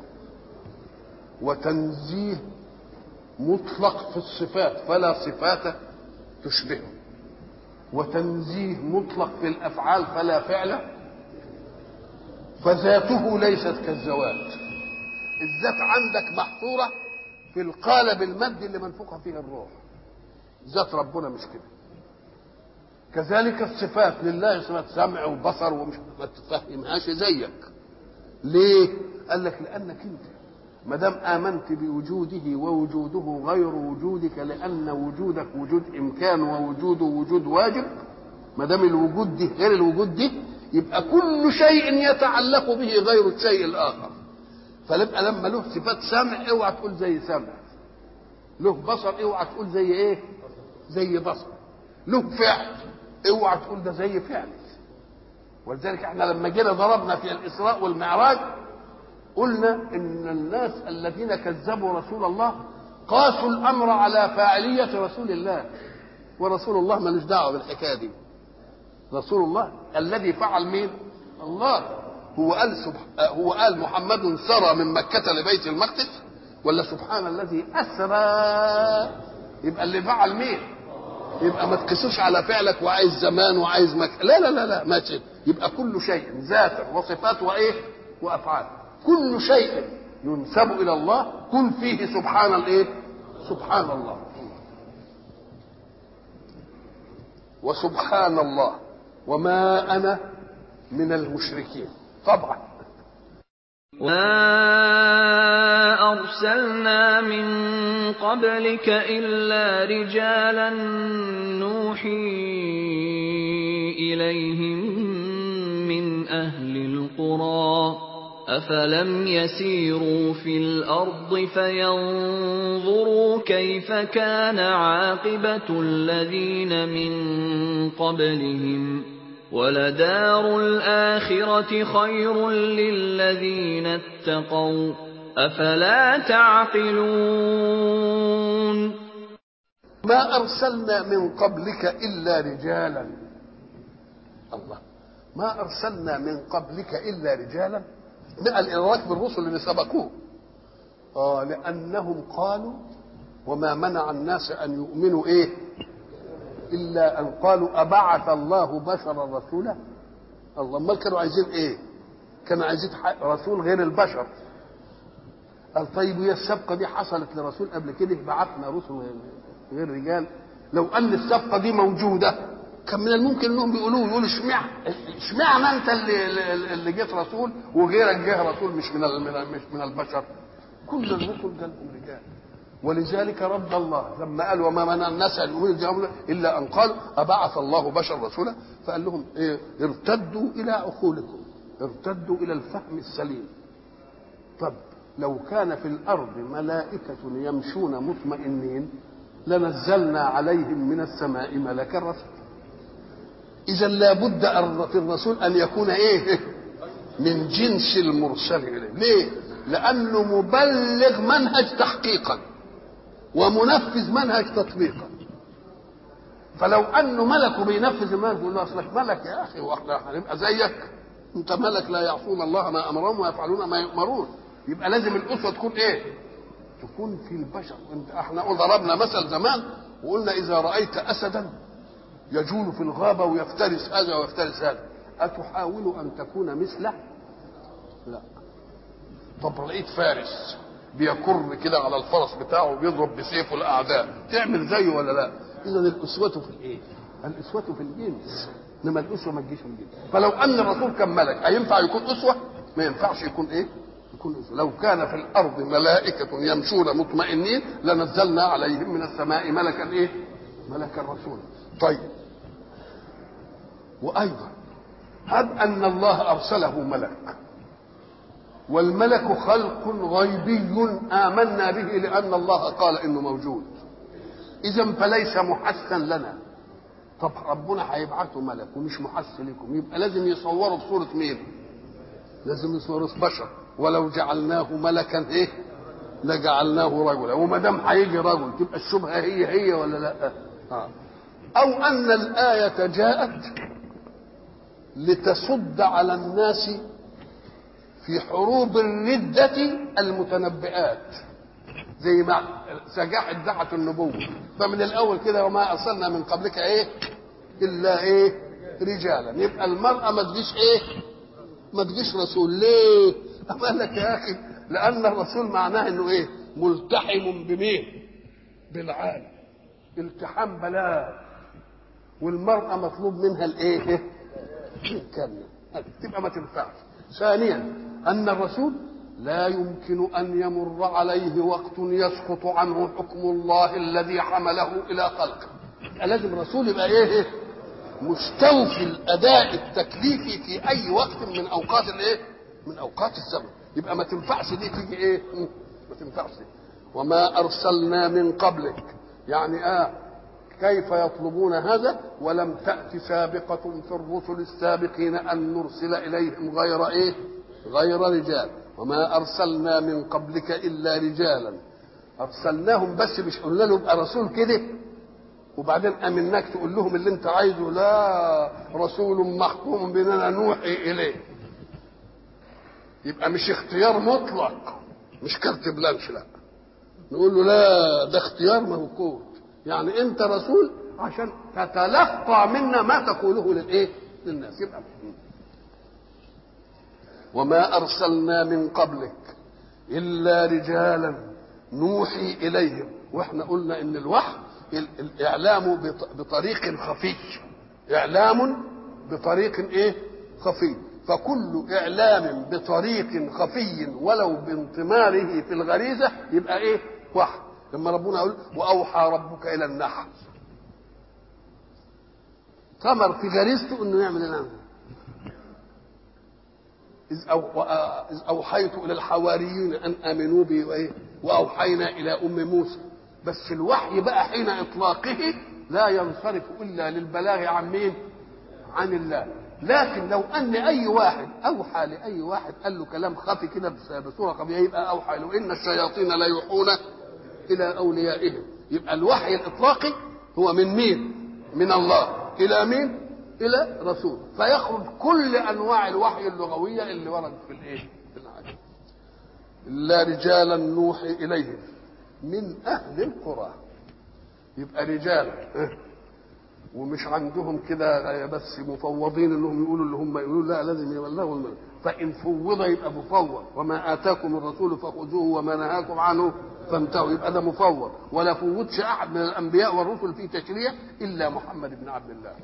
وتنزيه مطلق في الصفات فلا صفات تشبهه، وتنزيه مطلق في الأفعال فلا فعل، فذاته ليست كالذوات. الذات عندك محصورة في القالب المادي اللي منفوخة فيه الروح، ذات ربنا مش كده. كذلك الصفات لله صفات سمع وبصر ومش ما تفهمهاش زيك. ليه؟ قال لك لأنك أنت ما دام آمنت بوجوده ووجوده غير وجودك، لأن وجودك وجود إمكان ووجوده وجود واجب، ما دام الوجود دي غير الوجود دي يبقى كل شيء يتعلق به غير الشيء الآخر. فيبقى لما له صفات سمع اوعى تقول زي سمع، له بصر اوعى تقول زي ايه؟ زي بصر، له فعل اوعى تقول ده زي فعل. ولذلك احنا لما جينا ضربنا في الإسراء والمعراج قلنا ان الناس الذين كذبوا رسول الله قاسوا الامر على فاعلية رسول الله، ورسول الله مالوش دعوه بالحكايه دي. رسول الله الذي فعل مين؟ الله. هو قال محمد سرى من مكة لبيت المقدس، ولا سبحان الذي أسرى؟ يبقى اللي فعل مين؟ يبقى ما تقيسوش على فعلك وعايز زمان وعايز مكان. لا لا لا لا، ما تشد. يبقى كل شيء ذات وصفات وايه؟ وافعال. كل شيء ينسب الى الله كن فيه سبحان الايه؟ سبحان الله. وسبحان الله وما انا من المشركين. طبعا ما أرسلنا من قبلك إلا رجالا نوحي إليهم من أهل القرى أفلم يسيروا في الأرض فينظروا كيف كان عاقبة الذين من قبلهم ولدار الآخرة خير للذين اتقوا أفلا تعقلون. ما أرسلنا من قبلك إلا رجالا. الله، ما أرسلنا من قبلك إلا رجالا، نقل الإدراك بالرسل اللي سبقوه. لأنهم قالوا وما منع الناس أن يؤمنوا إيه إلا أن قالوا أبعث الله بشرا رسولا. الله، ما كانوا عايزين إيه؟ كانوا عايزين رسول غير البشر. قال طيب وهي السبقة دي حصلت لرسول قبل كده بعثنا رسل غير رجال؟ لو أن السبقة دي موجودة كان من الممكن انهم يقولوا اشمعنى انت اللي جيت رسول وغيرك جه رسول مش من البشر؟ كل الرسل جالهم رجال. ولذلك رد الله لما قال وما منع الناس ان يؤمنوا الا ان قالوا ابعث الله بشرا رسولا، فقال لهم ايه؟ ارتدوا الى عقولكم، ارتدوا الى الفهم السليم. طب لو كان في الارض ملائكه يمشون مطمئنين لنزلنا عليهم من السماء ملكا رسولا. اذا لابد في الرسول ان يكون ايه؟ من جنس المرسل اليه. ليه؟ لانه مبلغ منهج تحقيقا ومنفذ منهج تطبيقا. فلو انه ملك بينفذ المنهج يقول له اصلك ملك يا اخي واحنا هنبقى زيك؟ انت ملك لا يعصون الله ما امرهم ويفعلون ما يؤمرون. يبقى لازم الاسوه تكون ايه؟ تكون في البشر. احنا ضربنا مثل زمان وقلنا اذا رايت اسدا يجول في الغابه ويفترس هذا ويفترس هذا اتحاول ان تكون مثله؟ لا. طب لقيت فارس بيكر كده على الفرس بتاعه وبيضرب بسيفه الاعداء تعمل زيه ولا لا؟ اذا الاسوه في الايه؟ الاسوه في الجنس، انما الاسوه ما تجيش من الجنس. فلو ان الرسول كان ملك هينفع يكون اسوه؟ ما ينفعش يكون ايه؟ يكون اسوه. لو كان في الارض ملائكه يمشون مطمئنين لنزلنا عليهم من السماء ملكا ايه؟ ملكا رسولا. طيب وايضا هب ان الله ارسله ملك، والملك خلق غيبي آمنا به لأن الله قال إنه موجود، إذا فليس محسا لنا. طب ربنا هيبعثه ملك ومش محس لكم، يبقى لازم يصوروا بصورة مين؟ لازم يصوروا بشر. ولو جعلناه ملكا إيه؟ لجعلناه رجلا. وما دام هيجي رجل تبقى الشبهة هي ولا لا؟ أو أن الآية جاءت لتصد على الناس في حروب الردة المتنبئات، زي ما سجاح ادعة النبوة. فمن الأول كده وما أرسلنا من قبلك إيه؟ إلا إيه؟ رجالا. يبقى المرأة ما تجيش إيه؟ ما تجيش رسول. ليه؟ قال لك يا أخي لأن الرسول معناه إنه إيه؟ ملتحم بمين؟ بالعالم، التحام بلاغ. والمرأة مطلوب منها الإيه؟ الكلمة، تبقى ما تنفعش. ثانيا أن الرسول لا يمكن أن يمر عليه وقت يسقط عنه حكم الله الذي حمله إلى خلقه. لازم الرسول يبقى إيه؟ مستوفي الأداء التكليفي في أي وقت من أوقات الإيه؟ من أوقات الزمن. يبقى ما تنفعش دي تيجي إيه؟ ما تنفعش. وما أرسلنا من قبلك، يعني كيف يطلبون هذا ولم تأت سابقة في الرسل السابقين أن نرسل إليهم غير إيه؟ غير رجال. وما أرسلنا من قبلك إلا رجالا. أرسلناهم بس مش قلنا لهم ابقى رسول كده وبعدين أمناك تقول لهم اللي أنت عايزه. لا، رسول محكوم بأننا نوحي إليه. يبقى مش اختيار مطلق، مش كارت بلانش، لا نقول له لا ده اختيار موقوت. يعني انت رسول عشان تتلقى منا ما تقوله للايه؟ للناس. يبقى وما ارسلنا من قبلك الا رجالا نوحي اليهم. واحنا قلنا ان الوحي الاعلام بطريق خفي، اعلام بطريق ايه؟ خفي. فكل اعلام بطريق خفي ولو بانطماره في الغريزه يبقى ايه؟ وحي. لما ربنا يقول واوحى ربك الى النحل، ثمر في غريزته انه يعمل الامر. اذ اوحيت الى الحواريين ان امنوا بي واوحينا الى ام موسى. بس الوحي بقى حين اطلاقه لا ينصرف الا للبلاغ عن مين؟ عن الله. لكن لو ان اي واحد اوحى لاي واحد قال له كلام خفي كده بصوره خفيه يبقى اوحى له. ان الشياطين لا يوحون الى اوليائهم. يبقى الوحي الاطلاقي هو من مين؟ من الله. الى مين؟ الى رسول، فيخرج كل انواع الوحي اللغويه اللي ورد في الايه؟ في العالم. الا رجالا نوحي اليهم من اهل القرى. يبقى رجال ومش عندهم كده بس مفوضين انهم يقولوا اللي هم يقولوا، لا لازم يبلغوا فان فوض يبقى مفوض، وما اتاكم الرسول فخذوه وما نهاكم عنه فانتهوا، يبقى ده مفوض. ولا فوضش احد من الانبياء والرسل في تشريع الا محمد بن عبد الله.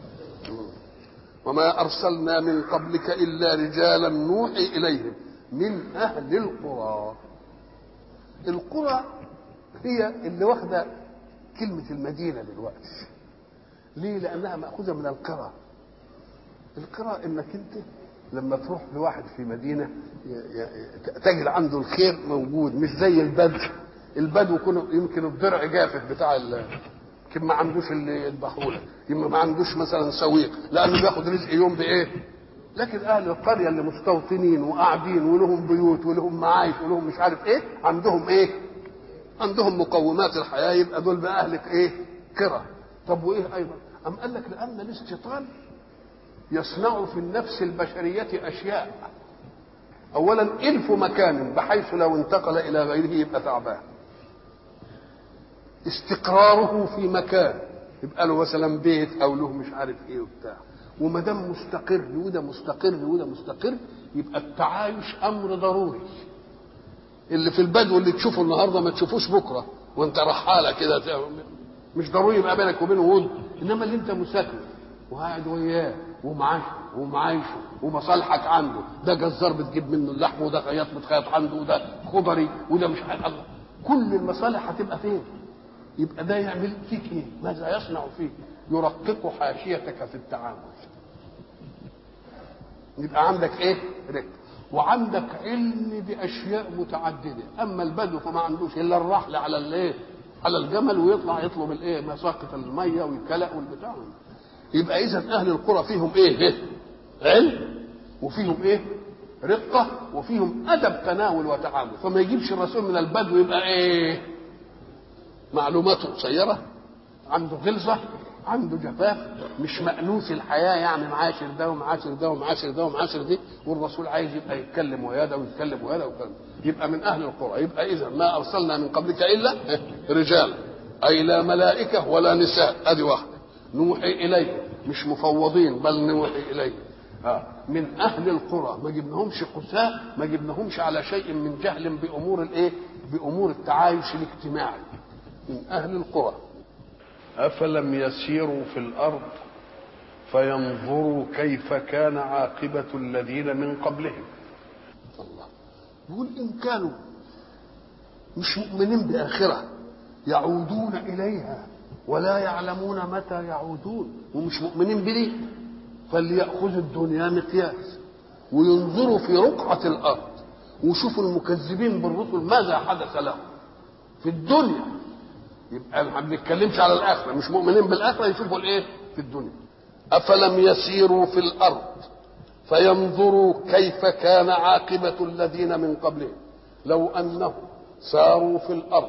وما ارسلنا من قبلك الا رجالا نوحي اليهم من اهل القرى. القرى هي اللي واخده كلمه المدينه دلوقتي. ليه؟ لانها ماخوذه من القرى. القرى انك انت لما تروح لواحد في مدينه تجد عنده الخير موجود، مش زي البدو. البدو يمكن الضرع جافف بتاع يمكن ما عندوش اللي يذبحوا له، يمكن ما عندوش مثلا سويق لانه بياخد رزق يوم بايه. لكن اهل القريه اللي مستوطنين وقاعدين ولهم بيوت ولهم معايش ولهم مش عارف ايه، عندهم ايه؟ عندهم مقومات الحياه، يبقى دول بقى اهل ايه؟ قرى. طب وايه ايضا؟ أم قال لك لان الاستيطان يصنع في النفس البشريه اشياء. اولا الف مكان بحيث لو انتقل الى غيره يبقى تعبان. استقراره في مكان يبقى له مثلا بيت او له مش عارف ايه وبتاع، وما دام مستقر وده مستقر وده مستقر يبقى التعايش امر ضروري. اللي في البدو اللي تشوفه النهارده ما تشوفوش بكره وانت رحاله كده، مش ضروري يبقى بينك وبينه ود. انما اللي انت مسافر وقاعد وياه ومعايشه ومصالحك عنده، ده جزار بتجيب منه اللحم، وده خياط بتخيط عنده، وده خضري، وده مش عارف الله، كل المصالح هتبقى فين؟ يبقى ده يعمل فيك ايه؟ ماذا يصنع فيك؟ يرقق حاشيتك في التعامل. يبقى عندك ايه؟ رق. وعندك علم باشياء متعدده. اما البدو فما عندوش الا الرحل على الايه؟ على الجمل، ويطلع يطلب الايه؟ مساقط الميه والكلأ والبتاع. يبقى اذا اهل القرى فيهم ايه؟ علم، وفيهم ايه؟ رقه، وفيهم ادب تناول وتعامل. فما يجيبش الرسول من البدو يبقى ايه؟ معلوماته قصيره، عنده غلظه، عنده جفاف، مش مأنوس الحياه، يعني معاشر ده ومعاشر ده ومعاشر ده ومعاشر دي، والرسول عايز يبقى يتكلم ويا ده ويتكلم ويا ده ويتكلم. يبقى من اهل القرى. يبقى اذا ما ارسلنا من قبلك الا رجال، اي لا ملائكه ولا نساء، ادي واحده. نوحي اليه، مش مفوضين بل نوحي اليه. من اهل القرى، ما جبناهمش قساء، ما جبناهمش على شيء من جهل بامور الايه؟ بامور التعايش الاجتماعي. من اهل القرى. افلم يسيروا في الارض فينظروا كيف كان عاقبه الذين من قبلهم. الله يقول ان كانوا مش مؤمنين باخره يعودون اليها ولا يعلمون متى يعودون، ومش مؤمنين بليه، فليأخذوا الدنيا مقياس وينظروا في رقعة الأرض ويشوفوا المكذبين بالرسل ماذا حدث لهم في الدنيا. يبقى ما بنتكلمش على الآخرة، مش مؤمنين بالآخرة، يشوفوا الإيه؟ في الدنيا. أفلم يسيروا في الأرض فينظروا كيف كان عاقبة الذين من قبلهم. لو أنهم ساروا في الأرض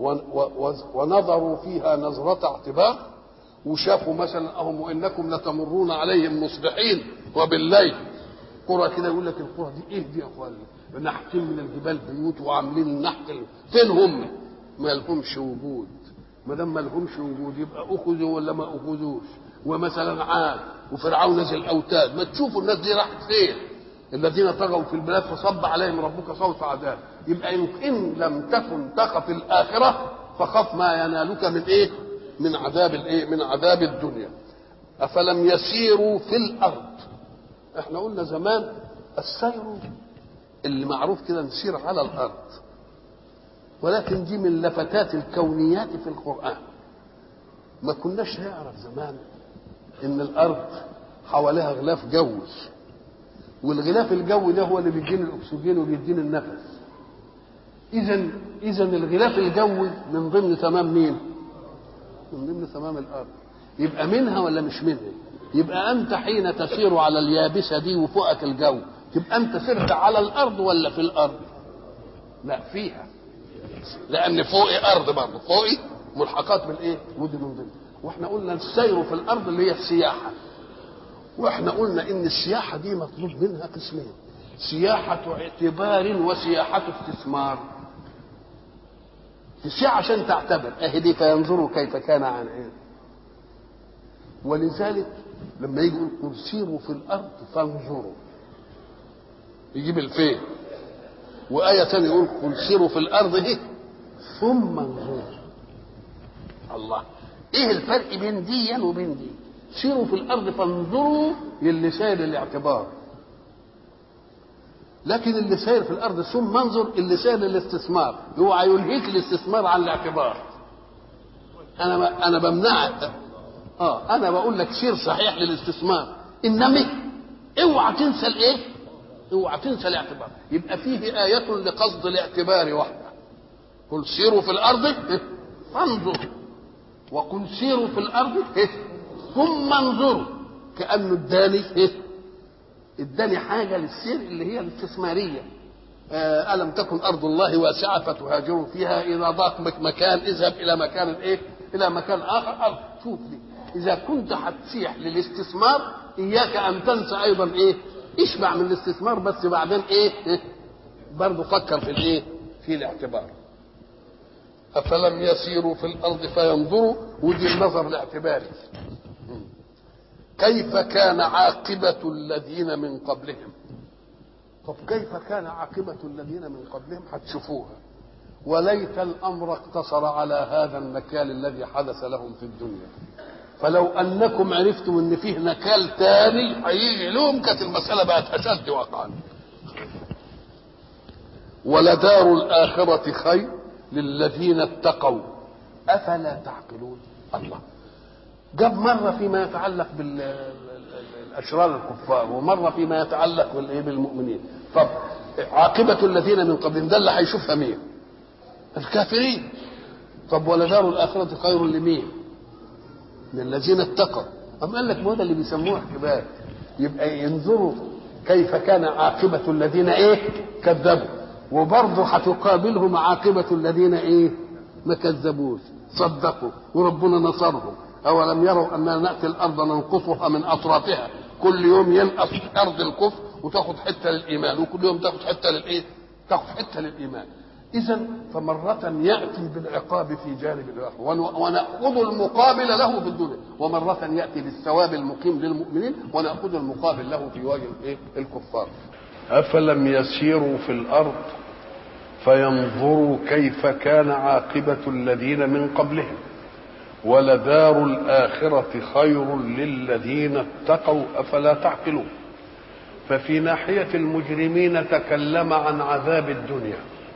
ونظروا فيها نظرة اعتبار، وشافوا مثلا اهم وانكم لتمرون عليهم مصبحين وبالليل، قرى كده يقول لك القرى دي ايه دي يا اخوان؟ نحتين من الجبال بيوت وعاملين النحت فين هم؟ ما لهمش وجود. ما دام ما لهمش وجود يبقى اخذوا ولا ما اخذوش. ومثلا عاد وفرعون ذي الاوتاد، ما تشوفوا الناس دي راحت فين؟ الذين طغوا في البلاد فصب عليهم ربك صوت عذاب. يبقى ان لم تكن تخف الاخره فخف ما ينالك من ايه؟ من عذاب الايه؟ من عذاب الدنيا. افلم يسيروا في الارض. احنا قلنا زمان السير اللي معروف كده نسير على الارض، ولكن دي من لفتات الكونيات في القران. ما كناش نعرف زمان ان الارض حواليها غلاف جوي، والغلاف الجوي ده هو اللي بيدينا الاكسجين وبيدينا النفس. اذا الغلاف الجوي من ضمن تمام مين؟ من ضمن تمام الارض. يبقى منها ولا مش منها؟ يبقى انت حين تسير على اليابسه دي وفوقك الجو، تبقى انت سرت على الارض ولا في الارض؟ لا فيها، لان فوقي ارض برضه، فوقي ملحقات بالايه؟ ودي من ضمن. واحنا قلنا السير في الارض اللي هي السياحه. واحنا قلنا ان السياحه دي مطلوب منها قسمين، سياحه اعتبار وسياحه استثمار. تسيح عشان تعتبر اهدي فينظروا كيف كان عن عين. ولذلك لما يجي يقول سيروا في الارض فانظروا يجيب الفين، وايه ثانيه يقول قل سيروا في الارض ايه ثم انظروا. الله، ايه الفرق بين دي وبين دي؟ سيروا في الارض فانظروا اللي ساير الاعتبار، لكن اللي ساير في الارض ثم انظر اللي ساير للاستثمار. اوعى يلهيك الاستثمار عن الاعتبار. انا بمنعك، انا بقول لك سير صحيح للاستثمار، انما اوعى تنسى الايه؟ اوعى تنسى الاعتبار. يبقى فيه آية لقصد الاعتبار وحده، قل سيروا في الارض فانظروا، وقل سيروا في الارض ثم انظروا، كأنه اداني حاجه للسير اللي هي الاستثماريه. ألم تكن أرض الله واسعة فتهاجروا فيها، إذا ضاق بك مكان اذهب إلى مكان إلى مكان آخر. شوف دي، إذا كنت هتسيح للاستثمار إياك أن تنسى أيضا اشبع من الاستثمار، بس بعدين برضه فكر في في الاعتبار. أفلم يسيروا في الأرض فينظروا، ودي النظر الاعتباري، كيف كان عاقبة الذين من قبلهم. طب كيف كان عاقبة الذين من قبلهم؟ هتشوفوها. وليت الأمر اقتصر على هذا النكال الذي حدث لهم في الدنيا، فلو أنكم عرفتم أن فيه نكال تاني هيجي لهم كانت المسألة بقت أشد وقعا. ولدار الآخرة خير للذين اتقوا أفلا تعقلون. الله جاب مرة فيما يتعلق بالأشرار الكفار، ومرة فيما يتعلق بالمؤمنين. طب عاقبة الذين من قبلهم ده اللي هيشوفها مين؟ الكافرين. طب ولدار الآخرة خير لمين؟ للذين اتقوا. أم قال لك ما ده اللي بيسموه احتباك، يبقى ينظروا كيف كان عاقبة الذين كذبوا، وبرضه هتقابلهم عاقبة الذين ما كذبوش صدقوا وربنا نصرهم. أولم يروا أننا نأتي الأرض ننقصها من أطرافها، كل يوم ينقص أرض الكفر وتاخد حتة للإيمان، وكل يوم تاخد حتة تاخد حتة للإيمان. إذا فمرة يأتي بالعقاب في جانب الآخر ونأخذ المقابل له في الدنيا، ومرة يأتي بالثواب المقيم للمؤمنين ونأخذ المقابل له في وجه الكفار. أفلم يسيروا في الأرض فينظروا كيف كان عاقبة الذين من قبلهم ولدار الآخرة خير للذين اتقوا أفلا تعقلون. ففي ناحية المجرمين تكلم عن عذاب الدنيا،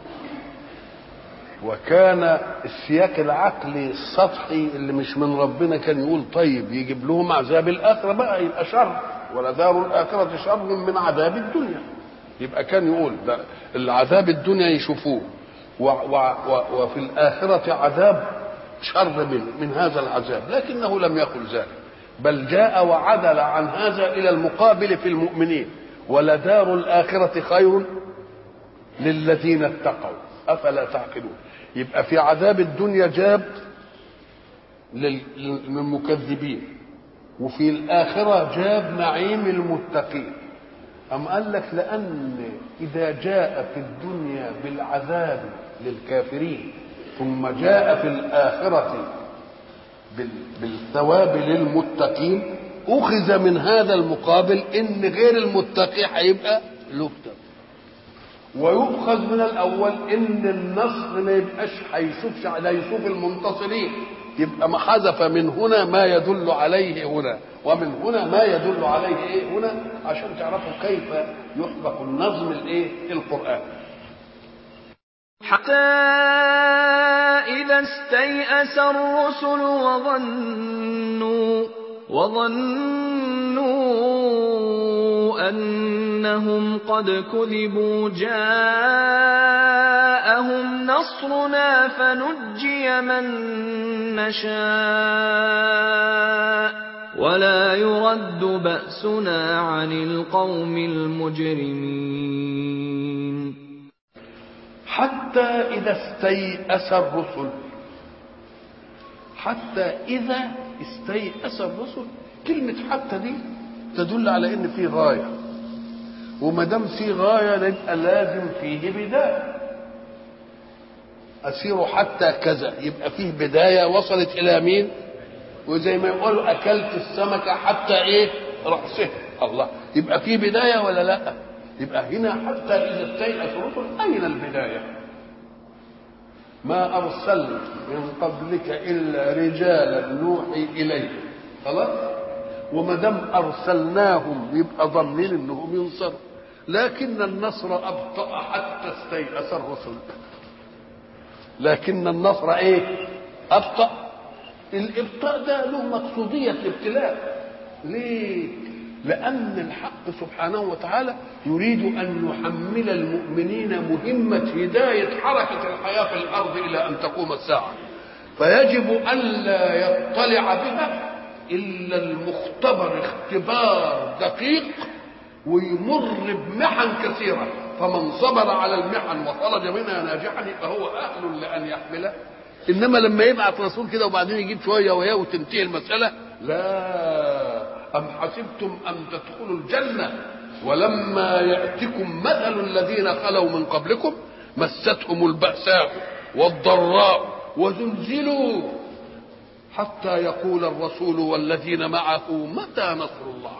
وكان السياق العقلي السطحي اللي مش من ربنا كان يقول طيب يجيب لهم عذاب الآخرة بقى يبقى شر، ولدار الآخرة شر من عذاب الدنيا. يبقى كان يقول ده العذاب الدنيا يشوفوه، وفي الآخرة عذاب شر من هذا العذاب، لكنه لم يقل ذلك، بل جاء وعدل عن هذا إلى المقابل في المؤمنين، ولدار الآخرة خير للذين اتقوا أفلا تعقلون. يبقى في عذاب الدنيا جاب للمكذبين، وفي الآخرة جاب نعيم المتقين. أم قال لك لأن إذا جاء في الدنيا بالعذاب للكافرين ثم جاء في الآخرة بالثواب للمتقين، أخذ من هذا المقابل إن غير المتقي هيبقى له كتاب، ويؤخذ من الأول إن النصر ما يبقاش هيشوف المنتصرين، يبقى ما حذف من هنا ما يدل عليه هنا، ومن هنا ما يدل عليه هنا، عشان تعرفوا كيف يحبك النظم القرآن. حتى إذا استيأس الرسل وظنوا أنهم قد كذبوا جاءهم نصرنا فنجي من نشاء ولا يرد بأسنا عن القوم المجرمين. حتى إذا استيأس الرسل، حتى إذا استيأس الرسل، كلمة حتى دي تدل على ان في غايه، وما دام في غايه يبقى لازم فيه بدايه. اسير حتى كذا، يبقى فيه بدايه وصلت الى مين؟ وزي ما يقولوا اكلت السمكه حتى ايه؟ راسه. الله، يبقى فيه بدايه ولا لا؟ يبقى هنا حتى اذا استيأس الرسل اين البدايه؟ ما ارسلنا من قبلك الا رجالا نوحي اليهم. خلاص، وما دام ارسلناهم يبقى ضامنين انهم ينصروا. لكن النصر ابطأ حتى استيأس الرسل. لكن النصر ايه؟ ابطأ. الابطاء ده له مقصوديه الابتلاء. ليه؟ لان الحق سبحانه وتعالى يريد ان يحمل المؤمنين مهمه هدايه حركه الحياه في الارض الى ان تقوم الساعه، فيجب ان لا يطلع بها الا المختبر اختبار دقيق ويمر بمحن كثيره، فمن صبر على المحن وخرج منها ناجحا فهو اهل لان يحمله. انما لما يبعث رسول كده وبعدين يجيب شويه وياه وتنتهي المساله، لا. ام حسبتم ان تدخلوا الجنه ولما ياتكم مثل الذين خلوا من قبلكم مستهم الباساء والضراء وزلزلوا حتى يقول الرسول والذين معه متى نصر الله.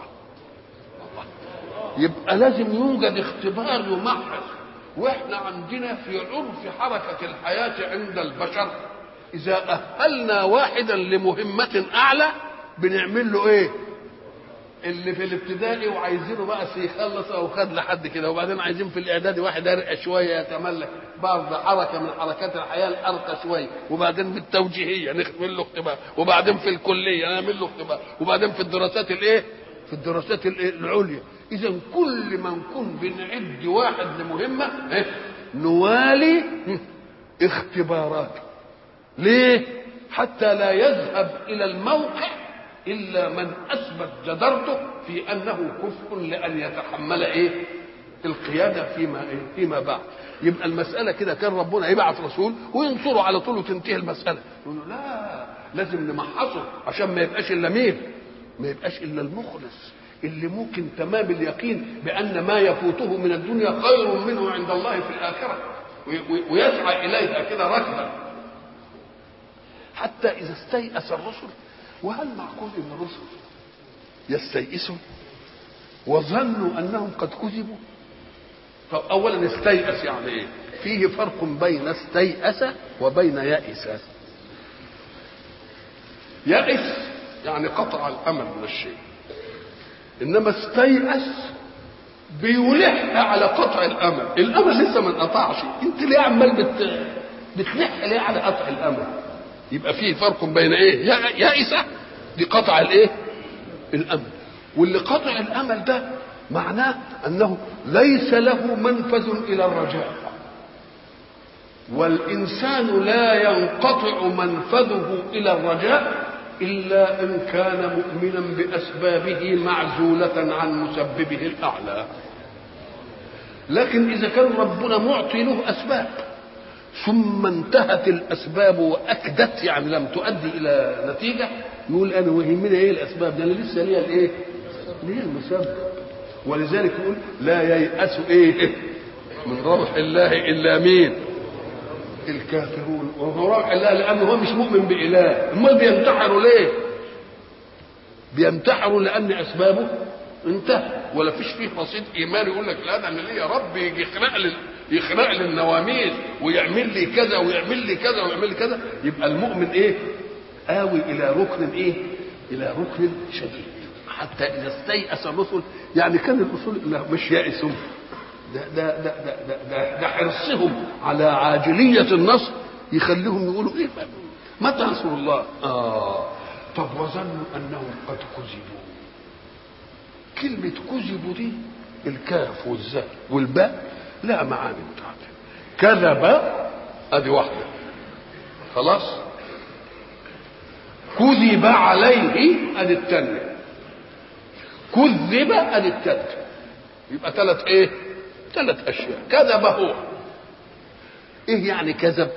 يبقى لازم يوجد اختبار يمحص. واحنا عندنا في عرف حركه الحياه عند البشر اذا اهلنا واحدا لمهمه اعلى بنعمل له ايه؟ اللي في الابتدائي وعايزينه بقى يخلص او خد لحد كده، وبعدين عايزين في الاعدادي واحد ارقى شويه يتملك برضه حركه من حركات الحياه الارقى شويه، وبعدين في التوجيهيه نعمل له اختبار، وبعدين في الكليه نعمل له اختبار، وبعدين في الدراسات الايه؟ في الدراسات العليا. اذا كل ما نكون بنعد واحد لمهمه نوالي اختبارات. ليه؟ حتى لا يذهب الى الموقع الا من اثبت جدارته في انه كفء لان يتحمل ايه؟ القياده فيما بعد. يبقى المساله كده كان ربنا يبعث رسول وينصره على طول وتنتهي المساله. يقول له لا، لازم نمحصه عشان ما يبقاش الا مين؟ ما يبقاش الا المخلص اللي ممكن تمام اليقين بان ما يفوته من الدنيا خير منه عند الله في الاخره، ويسعى اليها كده ركبا. حتى اذا استيأس الرسل، وهل معقول ان الرسل يستيئسوا وظنوا انهم قد كذبوا؟ طب اولا استيأس يعني ايه؟ فيه فرق بين استيأس وبين يأس. يأس يعني قطع الامل من الشيء، انما استيأس بيلح على قطع الامل. الامل لسه ما انقطعش، انت ليه عمال بتلح ليه على قطع الامل؟ يبقى فيه فرق بين ايه؟ يائسة دي قطع الايه؟ الامل. واللي قطع الامل ده معناه انه ليس له منفذ الى الرجاء، والانسان لا ينقطع منفذه الى الرجاء الا ان كان مؤمنا باسبابه معزولة عن مسببه الاعلى. لكن اذا كان ربنا معطي له اسباب ثم انتهت الاسباب واكدت يعني لم تؤدي الى نتيجه، يقول انا ويهمني ايه الاسباب؟ ده انا لسه ليا الايه؟ ليا المسبب. ولذلك يقول لا ييأس ايه من روح الله الا مين؟ الكافرون. وهو روح الله لانه هو مش مؤمن باله. امال بينتحروا ليه؟ بينتحروا لان اسبابه انتهى ولا فيش فيه رصيد ايمان يقول لك لا ده انا ليا رب يجي يخنق لي النواميس ويعمل لي كذا ويعمل لي كذا ويعمل لي كذا. يبقى المؤمن ايه؟ آوي الى ركن ايه؟ الى ركن شديد. حتى اذا استيأس الرسل، يعني كان الرسل مش يائسون، ده حرصهم على عاجلية النصر يخليهم يقولوا ايه متى نصر الله؟ طب وظنوا انهم قد كذبوا. كلمة كذبوا دي الكاف والزاء والباء لا معاني متعددة. كذب ادي واحدة خلاص، كذب عليه ادي الثانية، كذب ادي الثالثة. يبقى ثلاث ايه؟ ثلاث اشياء. كذب هو ايه يعني كذب؟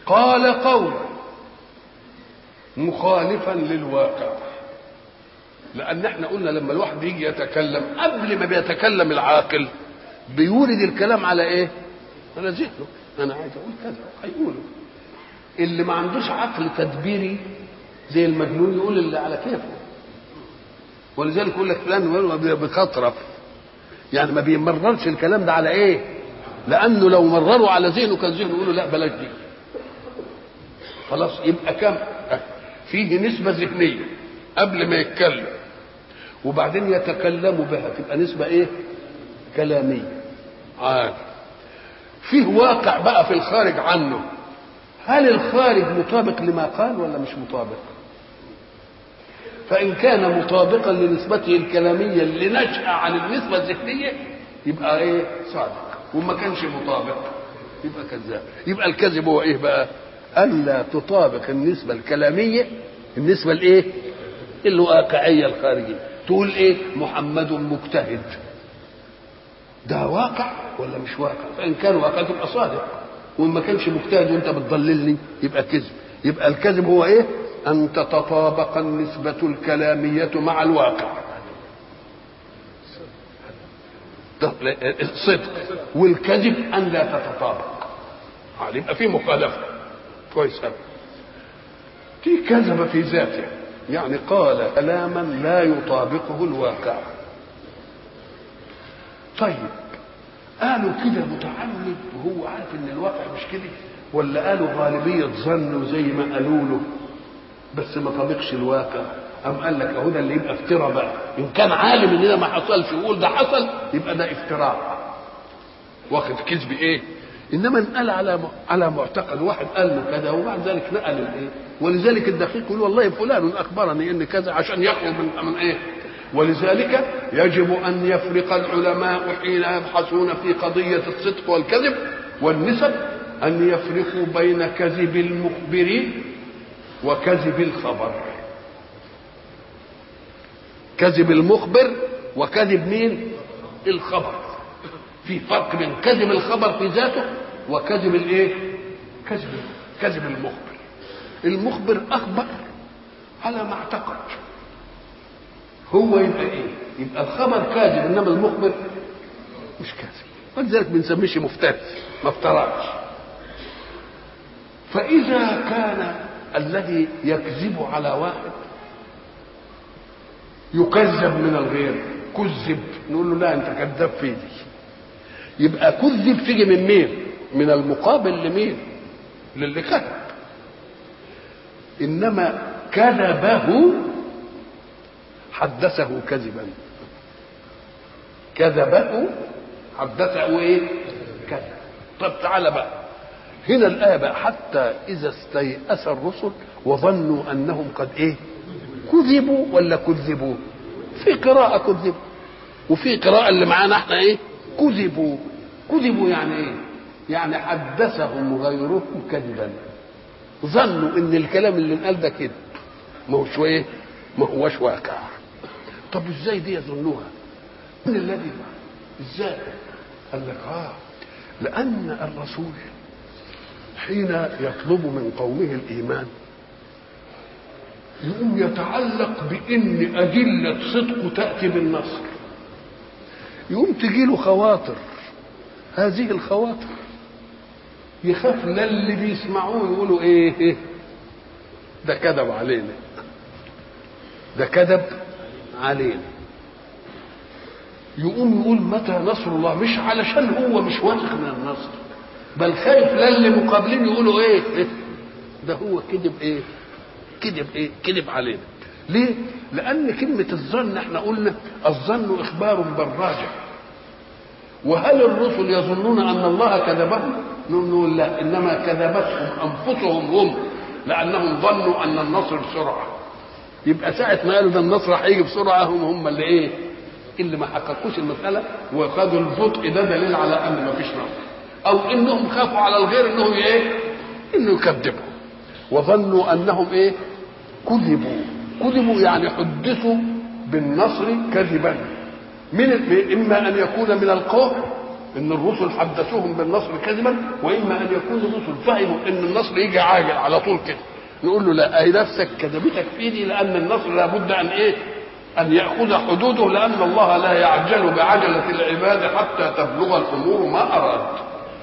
قال قولا مخالفا للواقع، لان احنا قلنا لما الواحد يجي يتكلم قبل ما بيتكلم العاقل بيورد الكلام على ايه؟ على ذهنه. انا عايز اقول كذا هيقوله. اللي ما عندوش عقل تدبيري زي المجنون يقول اللي على كيفه. ولذلك يقول لك فلان بيخطرف، يعني ما بيمررش الكلام ده على ايه؟ لانه لو مرروا على ذهنه كان ذهنه يقول له لا بلاش دي. خلاص يبقى كم فيه نسبه ذهنيه قبل ما يتكلم وبعدين يتكلم بها، تبقى نسبه ايه؟ كلاميه. عادي. فيه واقع بقى في الخارج عنه، هل الخارج مطابق لما قال ولا مش مطابق؟ فإن كان مطابقا لنسبته الكلامية اللي نشأ عن النسبة الذهنية يبقى ايه؟ صادق. وما كانش مطابق يبقى كذاب. يبقى الكذب هو ايه بقى؟ ألا تطابق النسبة الكلامية النسبة الايه؟ الواقعية الخارجية. تقول ايه؟ محمد مجتهد، ده واقع ولا مش واقع؟ فإن كان واقع تبقى صادق، وما كانش مجتهد وانت بتضللني يبقى كذب. يبقى الكذب هو ايه؟ ان تتطابق النسبة الكلامية مع الواقع. الصدق. والكذب ان لا تتطابق، يبقى في مخالفة. كويس قوي. في كذب في ذاته، يعني قال كلاما لا يطابقه الواقع. طيب قالوا كده متعمد وهو عارف ان الواقع مش كده، ولا قالوا غالبية ظنه زي ما قالوا له بس ما طابقش الواقع؟ أم قال لك اهو ده اللي يبقى افتراء بقى. ان كان عالم ان ده ما حصلش ويقول ده حصل يبقى ده افتراء، واخد كذب ايه. انما نقل على معتقد واحد قال له كذا وبعد ذلك نقل الايه. ولذلك الدقيق يقول والله فلان اخبرني ان كذا عشان يخرج من ايه. ولذلك يجب ان يفرق العلماء حين يبحثون في قضية الصدق والكذب والنسب ان يفرقوا بين كذب المخبر وكذب الخبر. كذب المخبر وكذب مين؟ الخبر. في فرق بين كذب الخبر في ذاته وكذب الايه؟ كذب المخبر. المخبر اخبر على ما اعتقد، هو يبقى ايه؟ يبقى الخبر كاذب، انما المخبر مش كاذب. ولذلك بنسميه مفتري، ما افتراش. فاذا كان الذي يكذب على واحد يكذب من الغير، كذب، نقول له لا انت كذاب في دي. يبقى كذب تيجي من مين؟ من المقابل لمين؟ للي كذب. انما كذبه حدثه كذبا، كذبه حدثه ايه؟ كذب. طب تعالى بقى هنا الآية بقى حتى إذا استيأس الرسل وظنوا أنهم قد إيه؟ كذبوا ولا كذبوا؟ في قراءة كذبوا وفي قراءة اللي معانا احنا إيه؟ كذبوا. كذبوا يعني إيه؟ يعني حدثهم غيرهم كذبا، ظنوا إن الكلام اللي انقال ده كده ما هوش إيه؟ ما هوش واقع. طب إزاي دي يظنوها؟ من الذي إزاي؟ قال لك لأن الرسول حين يطلب من قومه الإيمان يقوم يتعلق بإن أدلة صدقه تأتي بالنصر، يقوم تجيله خواطر، هذه الخواطر يخاف للي بيسمعوه يقولوا إيه ده كذب علينا، ده كذب علينا. يقوم يقول متى نصر الله، مش علشان هو مش واثق من النصر، بل خايف للي مقابلين يقولوا ايه ده هو كذب ايه كذب علينا. ليه؟ لان كلمه الظن احنا قلنا الظن اخبار بالراجع. وهل الرسل يظنون ان الله كذبهم؟ نقول لا، انما كذبتهم انفسهم هم، لانهم ظنوا ان النصر بسرعه. يبقى ساعه ما قالوا ده النصر هيجي بسرعه هم اللي ايه؟ اللي ما حققوش المساله وخدوا البطء ده دليل على ان ما فيش نصر، او انهم خافوا على الغير انهم ايه؟ انه يكذبوا. وظنوا انهم ايه؟ كذبوا يعني حدثوا بالنصر كذبا. اما ان يكون من القوم ان الرسل حدثوهم بالنصر كذبا، واما ان يكون الرسل فهموا ان النصر يجي عاجل على طول كده. نقول له لا، اي نفسك كذبتك في دي، لان النصر لابد ان ايه؟ أن يأخذ حدوده، لأن الله لا يعجل بعجلة العباد حتى تبلغ الأمور ما أراد.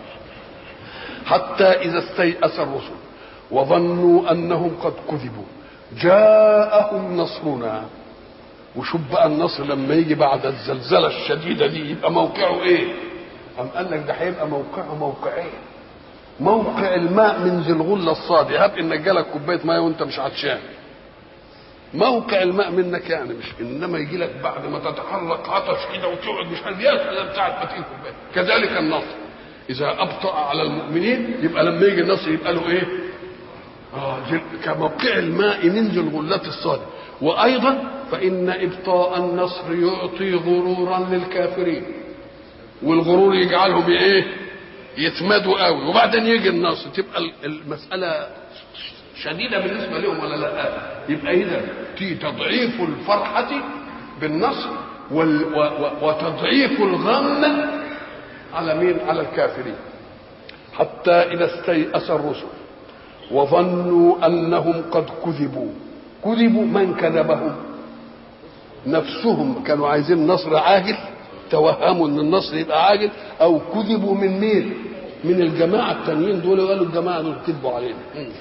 حتى إذا استيأس الرسل وظنوا أنهم قد كذبوا جاءهم نصرنا. وشوف بقى النصر لما يجي بعد الزلزلة الشديدة دي يبقى موقعه إيه؟ أم قال لك ده هيبقى موقعه موقعين. موقع الماء من ذي الغلة الصادي، هب إنك جالك كوباية مية وأنت مش عطشان، موقع الماء منك يعني، مش انما يجي لك بعد ما تتحرك عطش كده وتقعد مش عارف يا بتاعت ما تيجي كوبايه. كذلك النصر اذا ابطأ على المؤمنين يبقى لما يجي النصر يبقى له ايه؟ كموقع الماء من ذي الغلة الصادي. وايضا فان ابطاء النصر يعطي غرورا للكافرين، والغرور يجعلهم ايه؟ يتمادوا قوي، وبعدين يجي النصر تبقى المسألة شديدة بالنسبة لهم ولا لا؟ يبقى إذا في تضعيف الفرحة بالنصر وتضعيف الغم على مين؟ على الكافرين. حتى إذا استيأس الرسل وظنوا أنهم قد كذبوا من كذبهم؟ نفسهم كانوا عايزين نصر عاجل، توهموا ان النصر يبقى عاجل، او كذبوا من مين؟ من الجماعة التانيين دول، وقالوا الجماعة دول كذبوا علينا.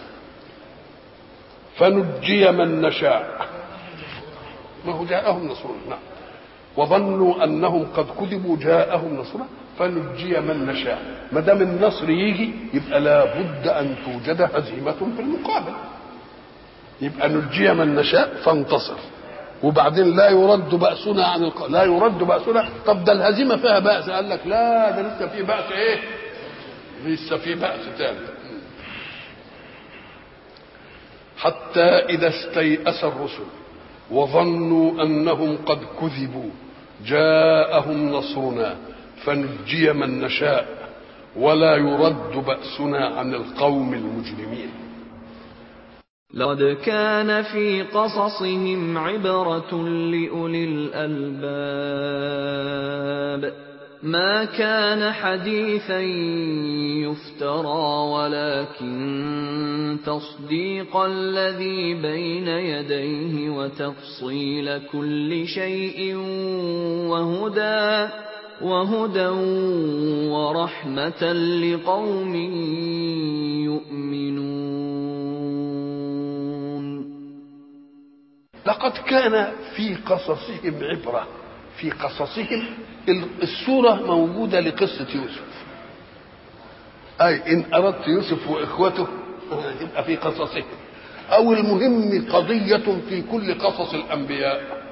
فنجي من نشاء، ما هو جاءهم نصرنا. نعم. وظنوا انهم قد كذبوا جاءهم نصرنا فنجي من نشاء. ما دام النصر يجي يبقى لابد ان توجد هزيمه في المقابل، يبقى نجي من نشاء فانتصر. وبعدين لا يرد بأسنا عن لا يرد بأسنا. طب ده الهزيمه فيها بأس، قال لك لا ده لسه في بأس. ايه؟ لسه في بأس تاني. حتى إذا استيأس الرسل وظنوا أنهم قد كذبوا جاءهم نصرنا فنجي من نشاء ولا يرد بأسنا عن القوم المجرمين. لقد كان في قصصهم عبرة لأولي الألباب ما كان حديثا يفترى ولكن تصديق الذي بين يديه وتفصيل كل شيء وهدى ورحمة لقوم يؤمنون. لقد كان في قصصهم عبرة. في قصصهم الصورة موجودة لقصة يوسف، أي إن أردت يوسف وإخوته يبقى في قصصهم، أو المهم قضية في كل قصص الأنبياء.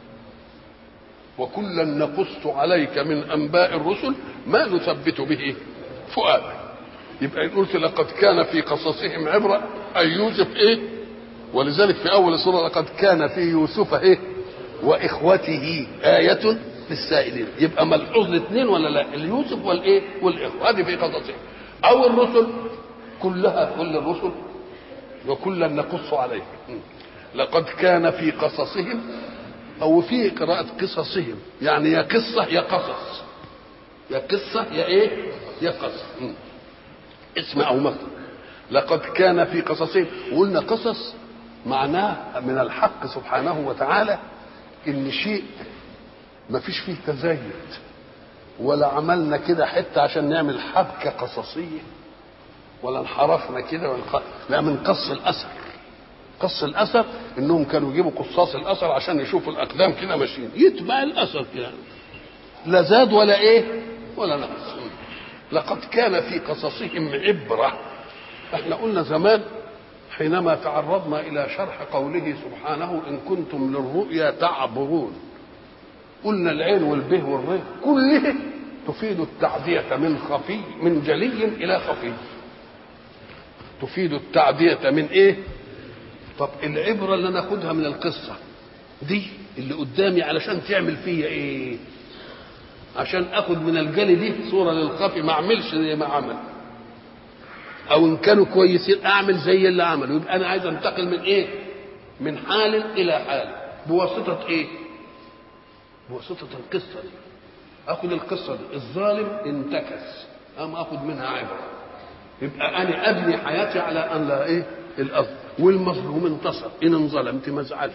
وكلا نقص عليك من أنباء الرسل ما نثبت به فؤادك. يبقى إن قلت لقد كان في قصصهم عبرة أي يوسف إيه؟ ولذلك في أول السورة لقد كان في يوسف إيه؟ وإخوته آية للسائلين. يبقى ملحوظ الاثنين ولا لا؟ اليوسف والايه؟ والاخوه. هذه في قصصهم. او الرسل كلها، كل الرسل وكلا نقص عليك. لقد كان في قصصهم، او في قراءة قصصهم، يعني يا قصة يا قصص، يا قصة يا ايه؟ يا قصص. اسم او مصدر. لقد كان في قصصهم. وقلنا قصص معناه من الحق سبحانه وتعالى ان شيء ما فيش فيه تزايد، ولا عملنا كده حتى عشان نعمل حبكة قصصية، ولا انحرفنا كده لا، من قص الأثر. قص الأثر انهم كانوا يجيبوا قصاص الأثر عشان يشوفوا الأقدام كده ماشيين، يتبع الأثر كده، لا زاد ولا ايه ولا نقص. لقد كان في قصصهم عبرة. احنا قلنا زمان حينما تعرضنا إلى شرح قوله سبحانه إن كنتم للرؤيا تعبرون، قلنا العين والبه والره كله تفيد التعدية من جلي إلى خفي. تفيد التعدية من إيه؟ طب العبرة اللي ناخدها من القصة دي اللي قدامي علشان تعمل فيا إيه؟ عشان أخد من الجلي دي صورة للخفي، ما أعملش زي ما عمل، أو إن كانوا كويسين أعمل زي اللي عملوا. يبقى أنا عايز أنتقل من إيه؟ من حال إلى حال بواسطة إيه؟ بواسطة القصة دي. أخذ القصة دي، الظالم انتكس أما أخذ منها عبرة، يبقى أنا أبني حياتي على أن لا إيه؟ الأرض. والمظلوم انتصر، إن انظلمت ما زعلش،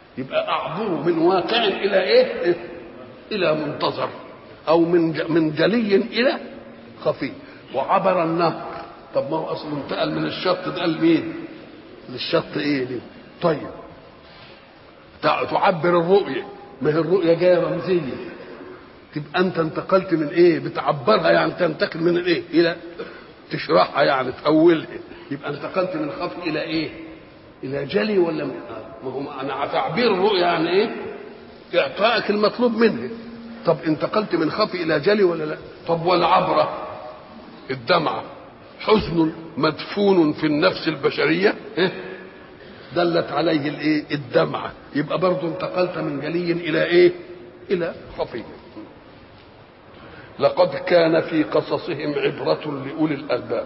يبقى اعبر من واقع الى ايه؟ الى منتظر، او من جلي الى خفي. وعبر النهر، طب ما هو اصلا انتقل من الشط ده لمين؟ للشط ايه دي؟ طيب تعبر الرؤيه، ما هي الرؤيه جايه رمزيه، تبقى انت انتقلت من ايه؟ بتعبرها يعني تنتقل من الايه الى تشرحها يعني تأولها، يبقى انتقلت من خفي الى ايه؟ الى جلي ولا ما هو انا تعبير الرؤيا يعني ايه؟ اعطائك المطلوب منه. طب انتقلت من خفي الى جلي ولا لا؟ طب والعبره الدمعه حزن مدفون في النفس البشريه دلت عليه الايه؟ الدمعه، يبقى برضه انتقلت من جلي الى ايه؟ الى خفي. لقد كان في قصصهم عبرة لأولي الألباب.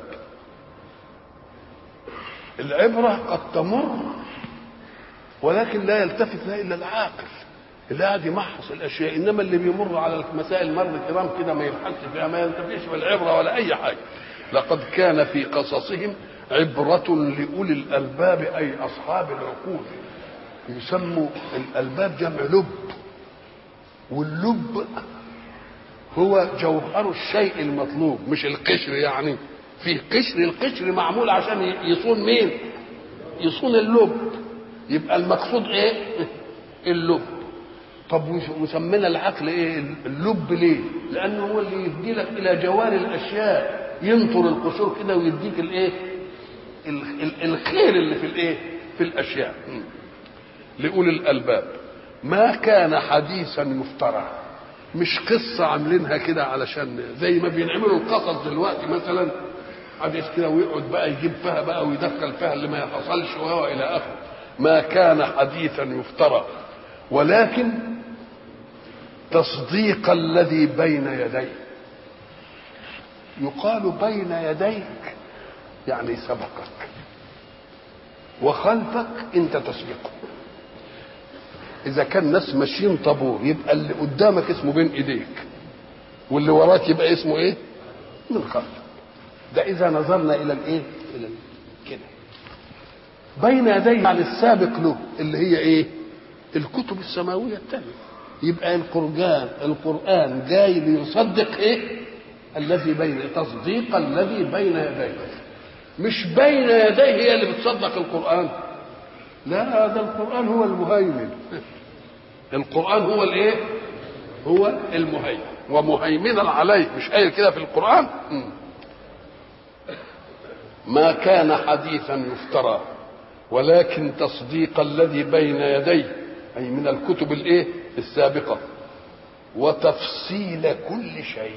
العبرة قد تمر ولكن لا يلتفت لها إلا العاقل اللي قاعد يمحص الأشياء، إنما اللي بيمر على المسائل مر الكرام كده ما يبحثش فيها، ما ينتفعش بالعبرة ولا أي حاجة. لقد كان في قصصهم عبرة لأولي الألباب، أي أصحاب العقول. يسموا الألباب جمع لب، واللب هو جوهر الشيء المطلوب مش القشر، يعني فيه قشر، القشر معمول عشان يصون مين؟ يصون اللب، يبقى المقصود ايه؟ اللب. طب وسمينا العقل ايه؟ اللب ليه؟ لانه هو اللي يهدي لك الى جوار الاشياء، ينطر القشور كده ويديك الايه؟ الخير اللي في الايه؟ في الاشياء. لأولي الالباب ما كان حديثا يفترى، مش قصة عاملينها كده علشان زي ما بينعملوا القصص دلوقتي مثلا حديث كده ويقعد بقى يجيب فيها بقى ويدخل فيها اللي ما يحصلش وهو الى اخره. ما كان حديثا يفترى ولكن تصديق الذي بين يديه. يقال بين يديك يعني سبقك، وخلفك انت تسبقه. اذا كان ناس ماشيين طابور يبقى اللي قدامك اسمه بين ايديك، واللي وراك يبقى اسمه ايه؟ من خلفك. ده اذا نظرنا الى الايه؟ الى كده. بين يديه يعني السابق له اللي هي ايه؟ الكتب السماويه الثانيه. يبقى القران جاي ليصدق ايه؟ الذي بين، تصديق الذي بين يديه. مش بين يديه هي اللي بتصدق القران، لا، هذا القران هو المهيمن. القران هو الايه؟ هو المهيمن ومهيمنا عليه، مش قايل كده في القران؟ ما كان حديثا يفترى ولكن تصديق الذي بين يديه، اي من الكتب الايه؟ السابقه، وتفصيل كل شيء.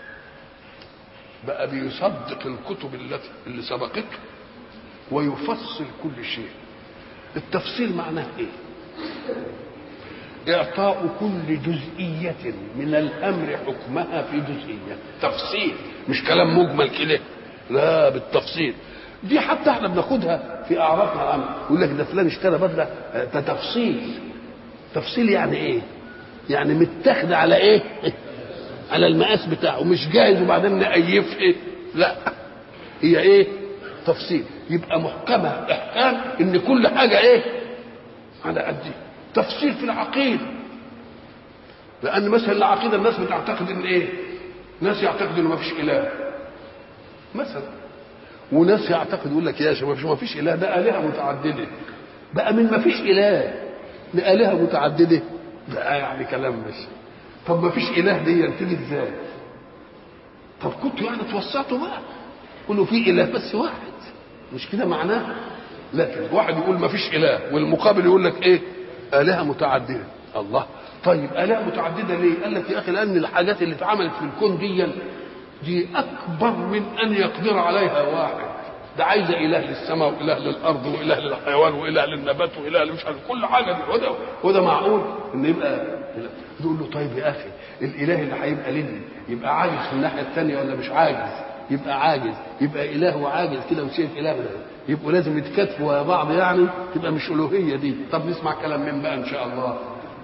بقى بيصدق الكتب اللي سبقته ويفصل كل شيء. التفصيل معناه ايه؟ اعطاء كل جزئيه من الامر حكمها في جزئيه. تفصيل، مش كلام مجمل كده، لا، بالتفصيل. دي حتى احنا بناخدها في اعرافنا العامه، يقول لك ده فلان اشترى بدله، ده تفصيل. تفصيل يعني ايه؟ يعني متاخد على ايه؟ على المقاس بتاعه، مش جاهز وبعدين نقيف ايه؟ لا، هي ايه؟ تفصيل. يبقى محكمه احكام ان كل حاجه ايه؟ على قد. تفصيل في العقيده، لان مثلا العقيده الناس بتعتقد ان ايه؟ ناس يعتقدوا ان ما فيش اله مثلا، وناس يعتقد يقول لك يا شباب ما فيش اله، ده الهه متعدده. بقى من ما فيش اله لالهه متعدده، ده يعني كلام مش. طب ما فيش اله دي ينتهي ازاي؟ طب كنتوا يعني توسطوا بقى قولوا في اله بس واحد، مش كده معناه؟ لكن واحد يقول ما فيش اله والمقابل يقول لك ايه؟ الهه متعدده. الله، طيب الهه متعدده ليه؟ قال لك يا اخي لان الحاجات اللي اتعملت في الكون دي اكبر من ان يقدر عليها واحد. ده عايزه اله للسماء واله للارض واله للحيوان واله للنبات واله مش عارف كل حاجه دي. وده معقول ان يبقى؟ نقول له طيب يا اخي الاله اللي هيبقى لنا يبقى عاجز في الناحيه الثانيه ولا مش عاجز؟ يبقى عاجز، يبقى اله وعاجز كده وشايف اله ده، يبقوا لازم يتكاتفوا يا بعض يعني، تبقى مش الوهيه دي. طب نسمع كلام مين بقى ان شاء الله؟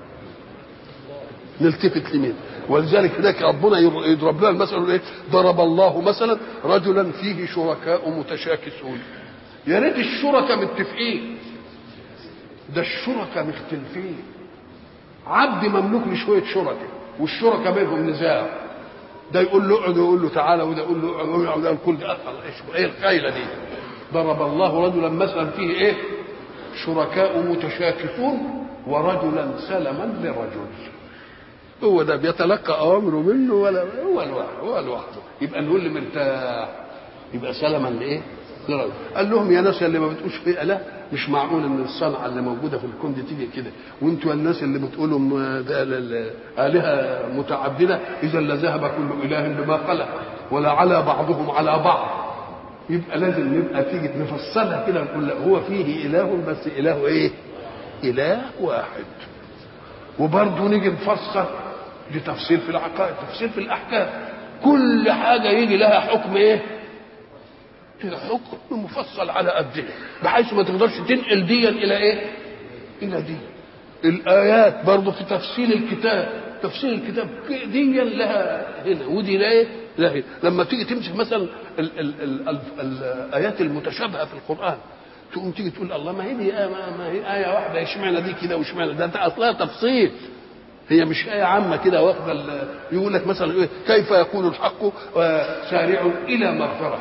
نلتفت لمين؟ ولذلك هناك ربنا يضرب لنا المثل ايه؟ ضرب الله مثلا رجلا فيه شركاء متشاكسون. يا ريت الشركاء متفقين، ده الشركاء مختلفين، عبد مملوك لشويه شركاء والشركاء بينهم نزاع، ده يقول له اقعد ويقول له تعالى، وده يقول له اقعد وده الكل ده ايه الخيله دي. ضرب الله رجلا مثلا فيه ايه؟ شركاء متشاكسون ورجلا سلما لرجل. هو ده بيتلقى اوامره منه ولا هو لوحده؟ يبقى نقول اللي مرتاح يبقى سلما لايه؟ لرجل. قال لهم يا ناس اللي ما بتقولش في اله، مش معقول ان الصنعه اللي موجوده في الكون دي تيجي كده، وانتوا الناس اللي بتقولوا الهه متعدده، اذا لذهب كل اله بما خلق ولا على بعضهم على بعض. يبقى لازم نبقى تيجي نفصلها كده نقول لا، هو فيه اله بس اله ايه؟ اله واحد. وبرضه نيجي نفسر، دي تفصيل في العقائد، تفصيل في الاحكام. كل حاجه يجي لها حكم ايه؟ حكم مفصل على قدها، بحيث ما تقدرش تنقل ديا الى ايه؟ الى دي. الايات برضه في تفصيل الكتاب، تفصيل الكتاب ديا لها هنا ودي لا ايه؟ لا هنا. لما تيجي تمسك مثلا الايات المتشابهه في القران، تقوم تيجي تقول الله ما هي دي ما هي ايه واحده، اشمعنى دي كده واشمعنى ده اصلها تفصيل، هي مش آية عامة كده واخدة. يقول لك مثلا إيه؟ كيف يقول الحق سارعوا إلى مغفرة،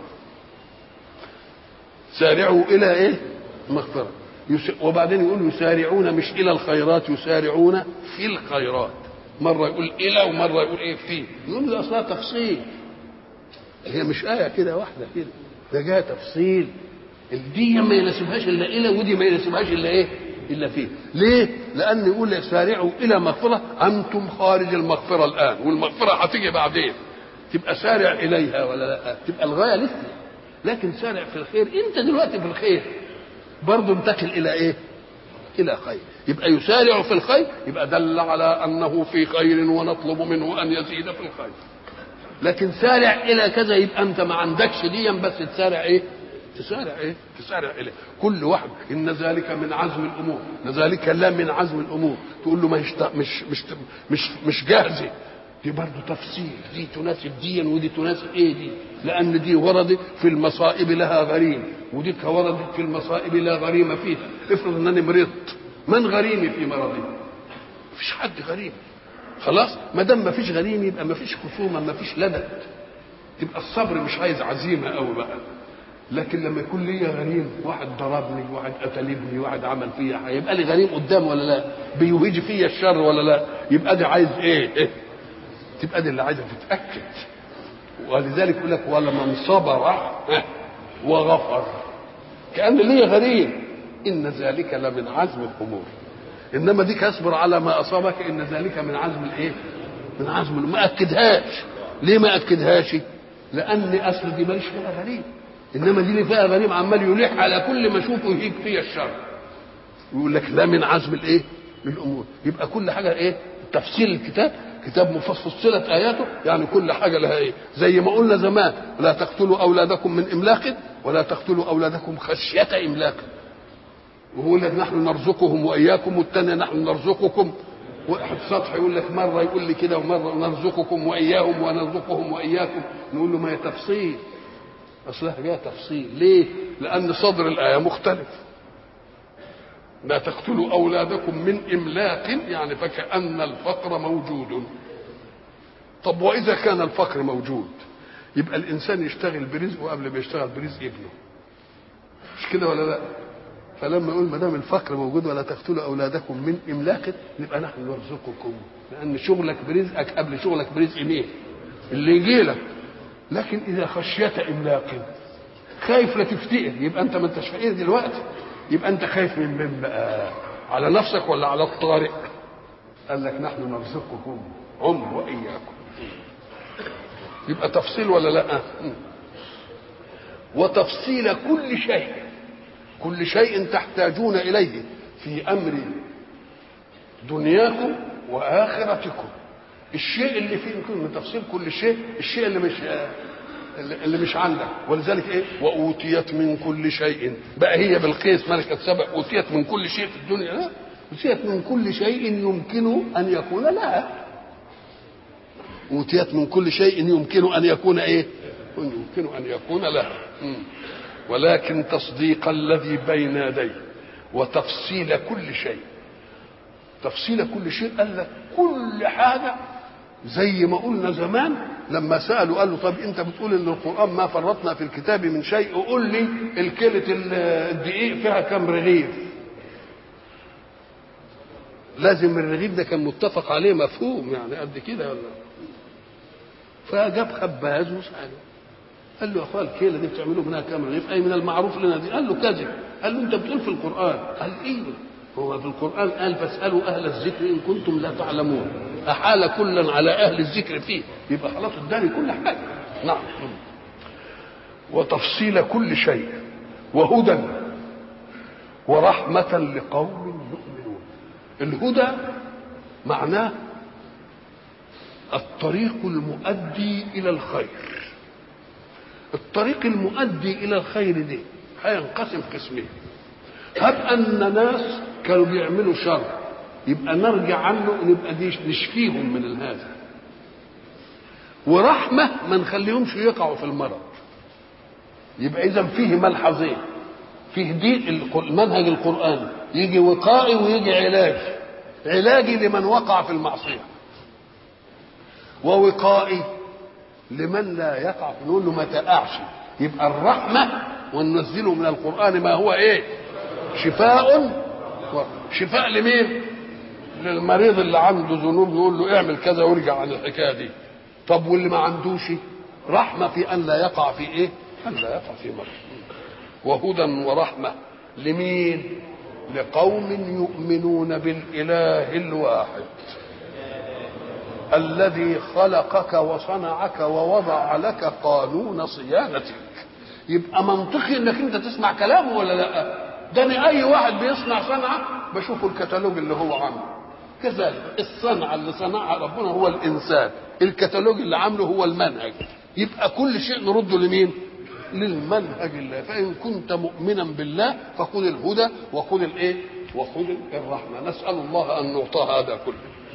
سارعوا إلى إيه؟ مغفرة. وبعدين يقول يسارعون مش إلى الخيرات، يسارعون في الخيرات. مرة يقول إلى ومرة يقول إيه في، يقول له أصلها تفصيل، هي مش آية كده واحدة كده، ده جاء تفصيل. دي ما يناسبهاش إلا إلى، ودي ما يناسبهاش إلا إيه؟ إلا فيه. ليه؟ لأن يقول لك سارعوا إلى مغفرة، أنتم خارج المغفرة الآن، والمغفرة هتيجي بعدين، تبقى سارع إليها ولا لا؟ تبقى الغاية لسه، لكن سارع في الخير، أنت دلوقتي في الخير برضه انتقل إلى إيه؟ إلى خير. يبقى يسارع في الخير، يبقى دل على أنه في خير ونطلب منه أن يزيد في الخير. لكن سارع إلى كذا، يبقى أنت ما عندكش ديا، بس تسارع إيه؟ تسارع ايه؟ تسارع اليه. كل واحد ان ذلك من عزم الامور، ذلك لا من عزم الامور، تقول له مش جاهزه، دي برضه تفسير، دي تناسب دي ودي تناسب ايه دي، لان دي وردت في المصائب لها غريم، ودي وردت في المصائب لا غريم فيها. افرض انني مرضت، من غريمي في مرضي؟ مفيش حد غريم. خلاص، ما دام مفيش غريم يبقى مفيش خصومه، مفيش لدد، تبقى الصبر مش عايز عزيمه قوي بقى. لكن لما يكون لي غريم، واحد ضربني، واحد قتل ابني، واحد عمل فيا، هيبقى لي غريم قدام ولا لا؟ بيهيج فيا الشر ولا لا؟ يبقى دي عايز ايه؟ تبقى دي اللي عايزه تتاكد. ولذلك يقول لك ولمن صبر وغفر، كأن لي غريم، ان ذلك لمن عزم الامور. انما ديك اصبر على ما اصابك، ان ذلك من عزم الايه؟ من عزم الامور. ما اكدهاش. ليه ما اكدهاش؟ لان اصل دي ماليش فيها غريم، انما دي اللي فيها غريم عمال يلح على كل ما اشوفه يهيج فيها الشر، يقول لك لا من عزم الايه؟ الامور. يبقى كل حاجه ايه؟ تفصيل الكتاب، كتاب مفصلة اياته، يعني كل حاجه لها ايه؟ زي ما قلنا زمان، لا تقتلوا اولادكم من املاق، ولا تقتلوا اولادكم خشيه املاق. وهو لك نحن نرزقهم واياكم، والثانيه نحن نرزقكم. واحد سطح يقول لك مره يقول لي كده، ومره نرزقكم واياهم ونرزقهم واياكم، نقول له ما هي تفصيل، اصلها جايه تفصيل. ليه؟ لان صدر الايه مختلف. لا تقتلوا اولادكم من املاق، يعني فكأن الفقر موجود. طب واذا كان الفقر موجود، يبقى الانسان يشتغل برزقه قبل ما يشتغل برزق ابنه، مش كده ولا لا؟ فلما يقول ما دام الفقر موجود ولا تقتلوا اولادكم من املاق، يبقى نحن نرزقكم، لان شغلك برزقك قبل شغلك برزق مين؟ اللي يجي لك. لكن اذا خشيت املاق، خايف لا تفتقر، يبقى انت ما انتش فقير دلوقتي، يبقى انت خايف من مين بقى؟ على نفسك ولا على الطارئ؟ قال لك نحن نرزقكم واياكم. يبقى تفصيل ولا لا؟ وتفصيل كل شيء، كل شيء تحتاجون اليه في امر دنياكم واخرتكم. الشيء اللي فيه من تفصيل كل شيء، الشيء اللي مش عندك. ولذلك ايه؟ واوتيت من كل شيء، بقى هي بالقيس ملكة سبأ اوتيت من كل شيء في الدنيا؟ لا، اوتيت من كل شيء يمكن ان يكون لها. اوتيت من كل شيء يمكن ان يكون ايه؟ يمكن ان يكون لها. ولكن تصديق الذي بين يديه وتفصيل كل شيء. تفصيل كل شيء قال لك كل حاجة، زي ما قلنا زمان لما سألوا قال له طب انت بتقول ان القرآن ما فرطنا في الكتاب من شيء، قول لي الكيلة الدقيق فيها كم رغيف؟ لازم الرغيف ده كان متفق عليه مفهوم يعني قد كده ولا؟ فجاب خباز وسأله قال له يا اخويا الكيلة دي بتعملوا منها كم رغيف؟ اي من المعروف لنا دي. قال له كذب. قال له انت بتقول في القرآن. قال ايوه هو في القرآن قال فاسألوا أهل الذكر إن كنتم لا تعلمون، أحال كلا على أهل الذكر فيه، يبقى خلاص اداني كل حاجة. نعم. وتفصيل كل شيء وهدى ورحمة لقوم يؤمنون. الهدى معناه الطريق المؤدي إلى الخير. الطريق المؤدي إلى الخير دي هينقسم قسمين. هب أن ناس كانوا بيعملوا شر يبقى نرجع عنه نبقى نشفيهم من هذا، ورحمة ما نخليهمش يقعوا في المرض. يبقى إذا فيه ملحظين، فيه دي المنهج القرآني يجي وقائي ويجي علاجي. علاجي لمن وقع في المعصية، ووقائي لمن لا يقع، نقول له ما تقعش. يبقى الرحمة وننزله من القرآن ما هو ايه؟ شفاء لمين؟ للمريض اللي عنده ذنوب نقول له اعمل كذا وارجع عن الحكايه دي. طب واللي ما عندوش رحمه في ان لا يقع في ايه؟ ان لا يقع في مرض. وهدى ورحمه لمين؟ لقوم يؤمنون بالاله الواحد الذي خلقك وصنعك ووضع لك قانون صيانتك. يبقى منطقي انك انت تسمع كلامه ولا لا؟ ده اي واحد بيصنع صنعه بشوفه الكتالوج اللي هو عامله، كذلك الصنعه اللي صنعها ربنا هو الانسان، الكتالوج اللي عامله هو المنهج. يبقى كل شيء نرده لمين؟ للمنهج الله. فان كنت مؤمنا بالله فخذ الهدى وخذ الايه؟ وخذ الرحمه. نسال الله ان نعطى هذا كله.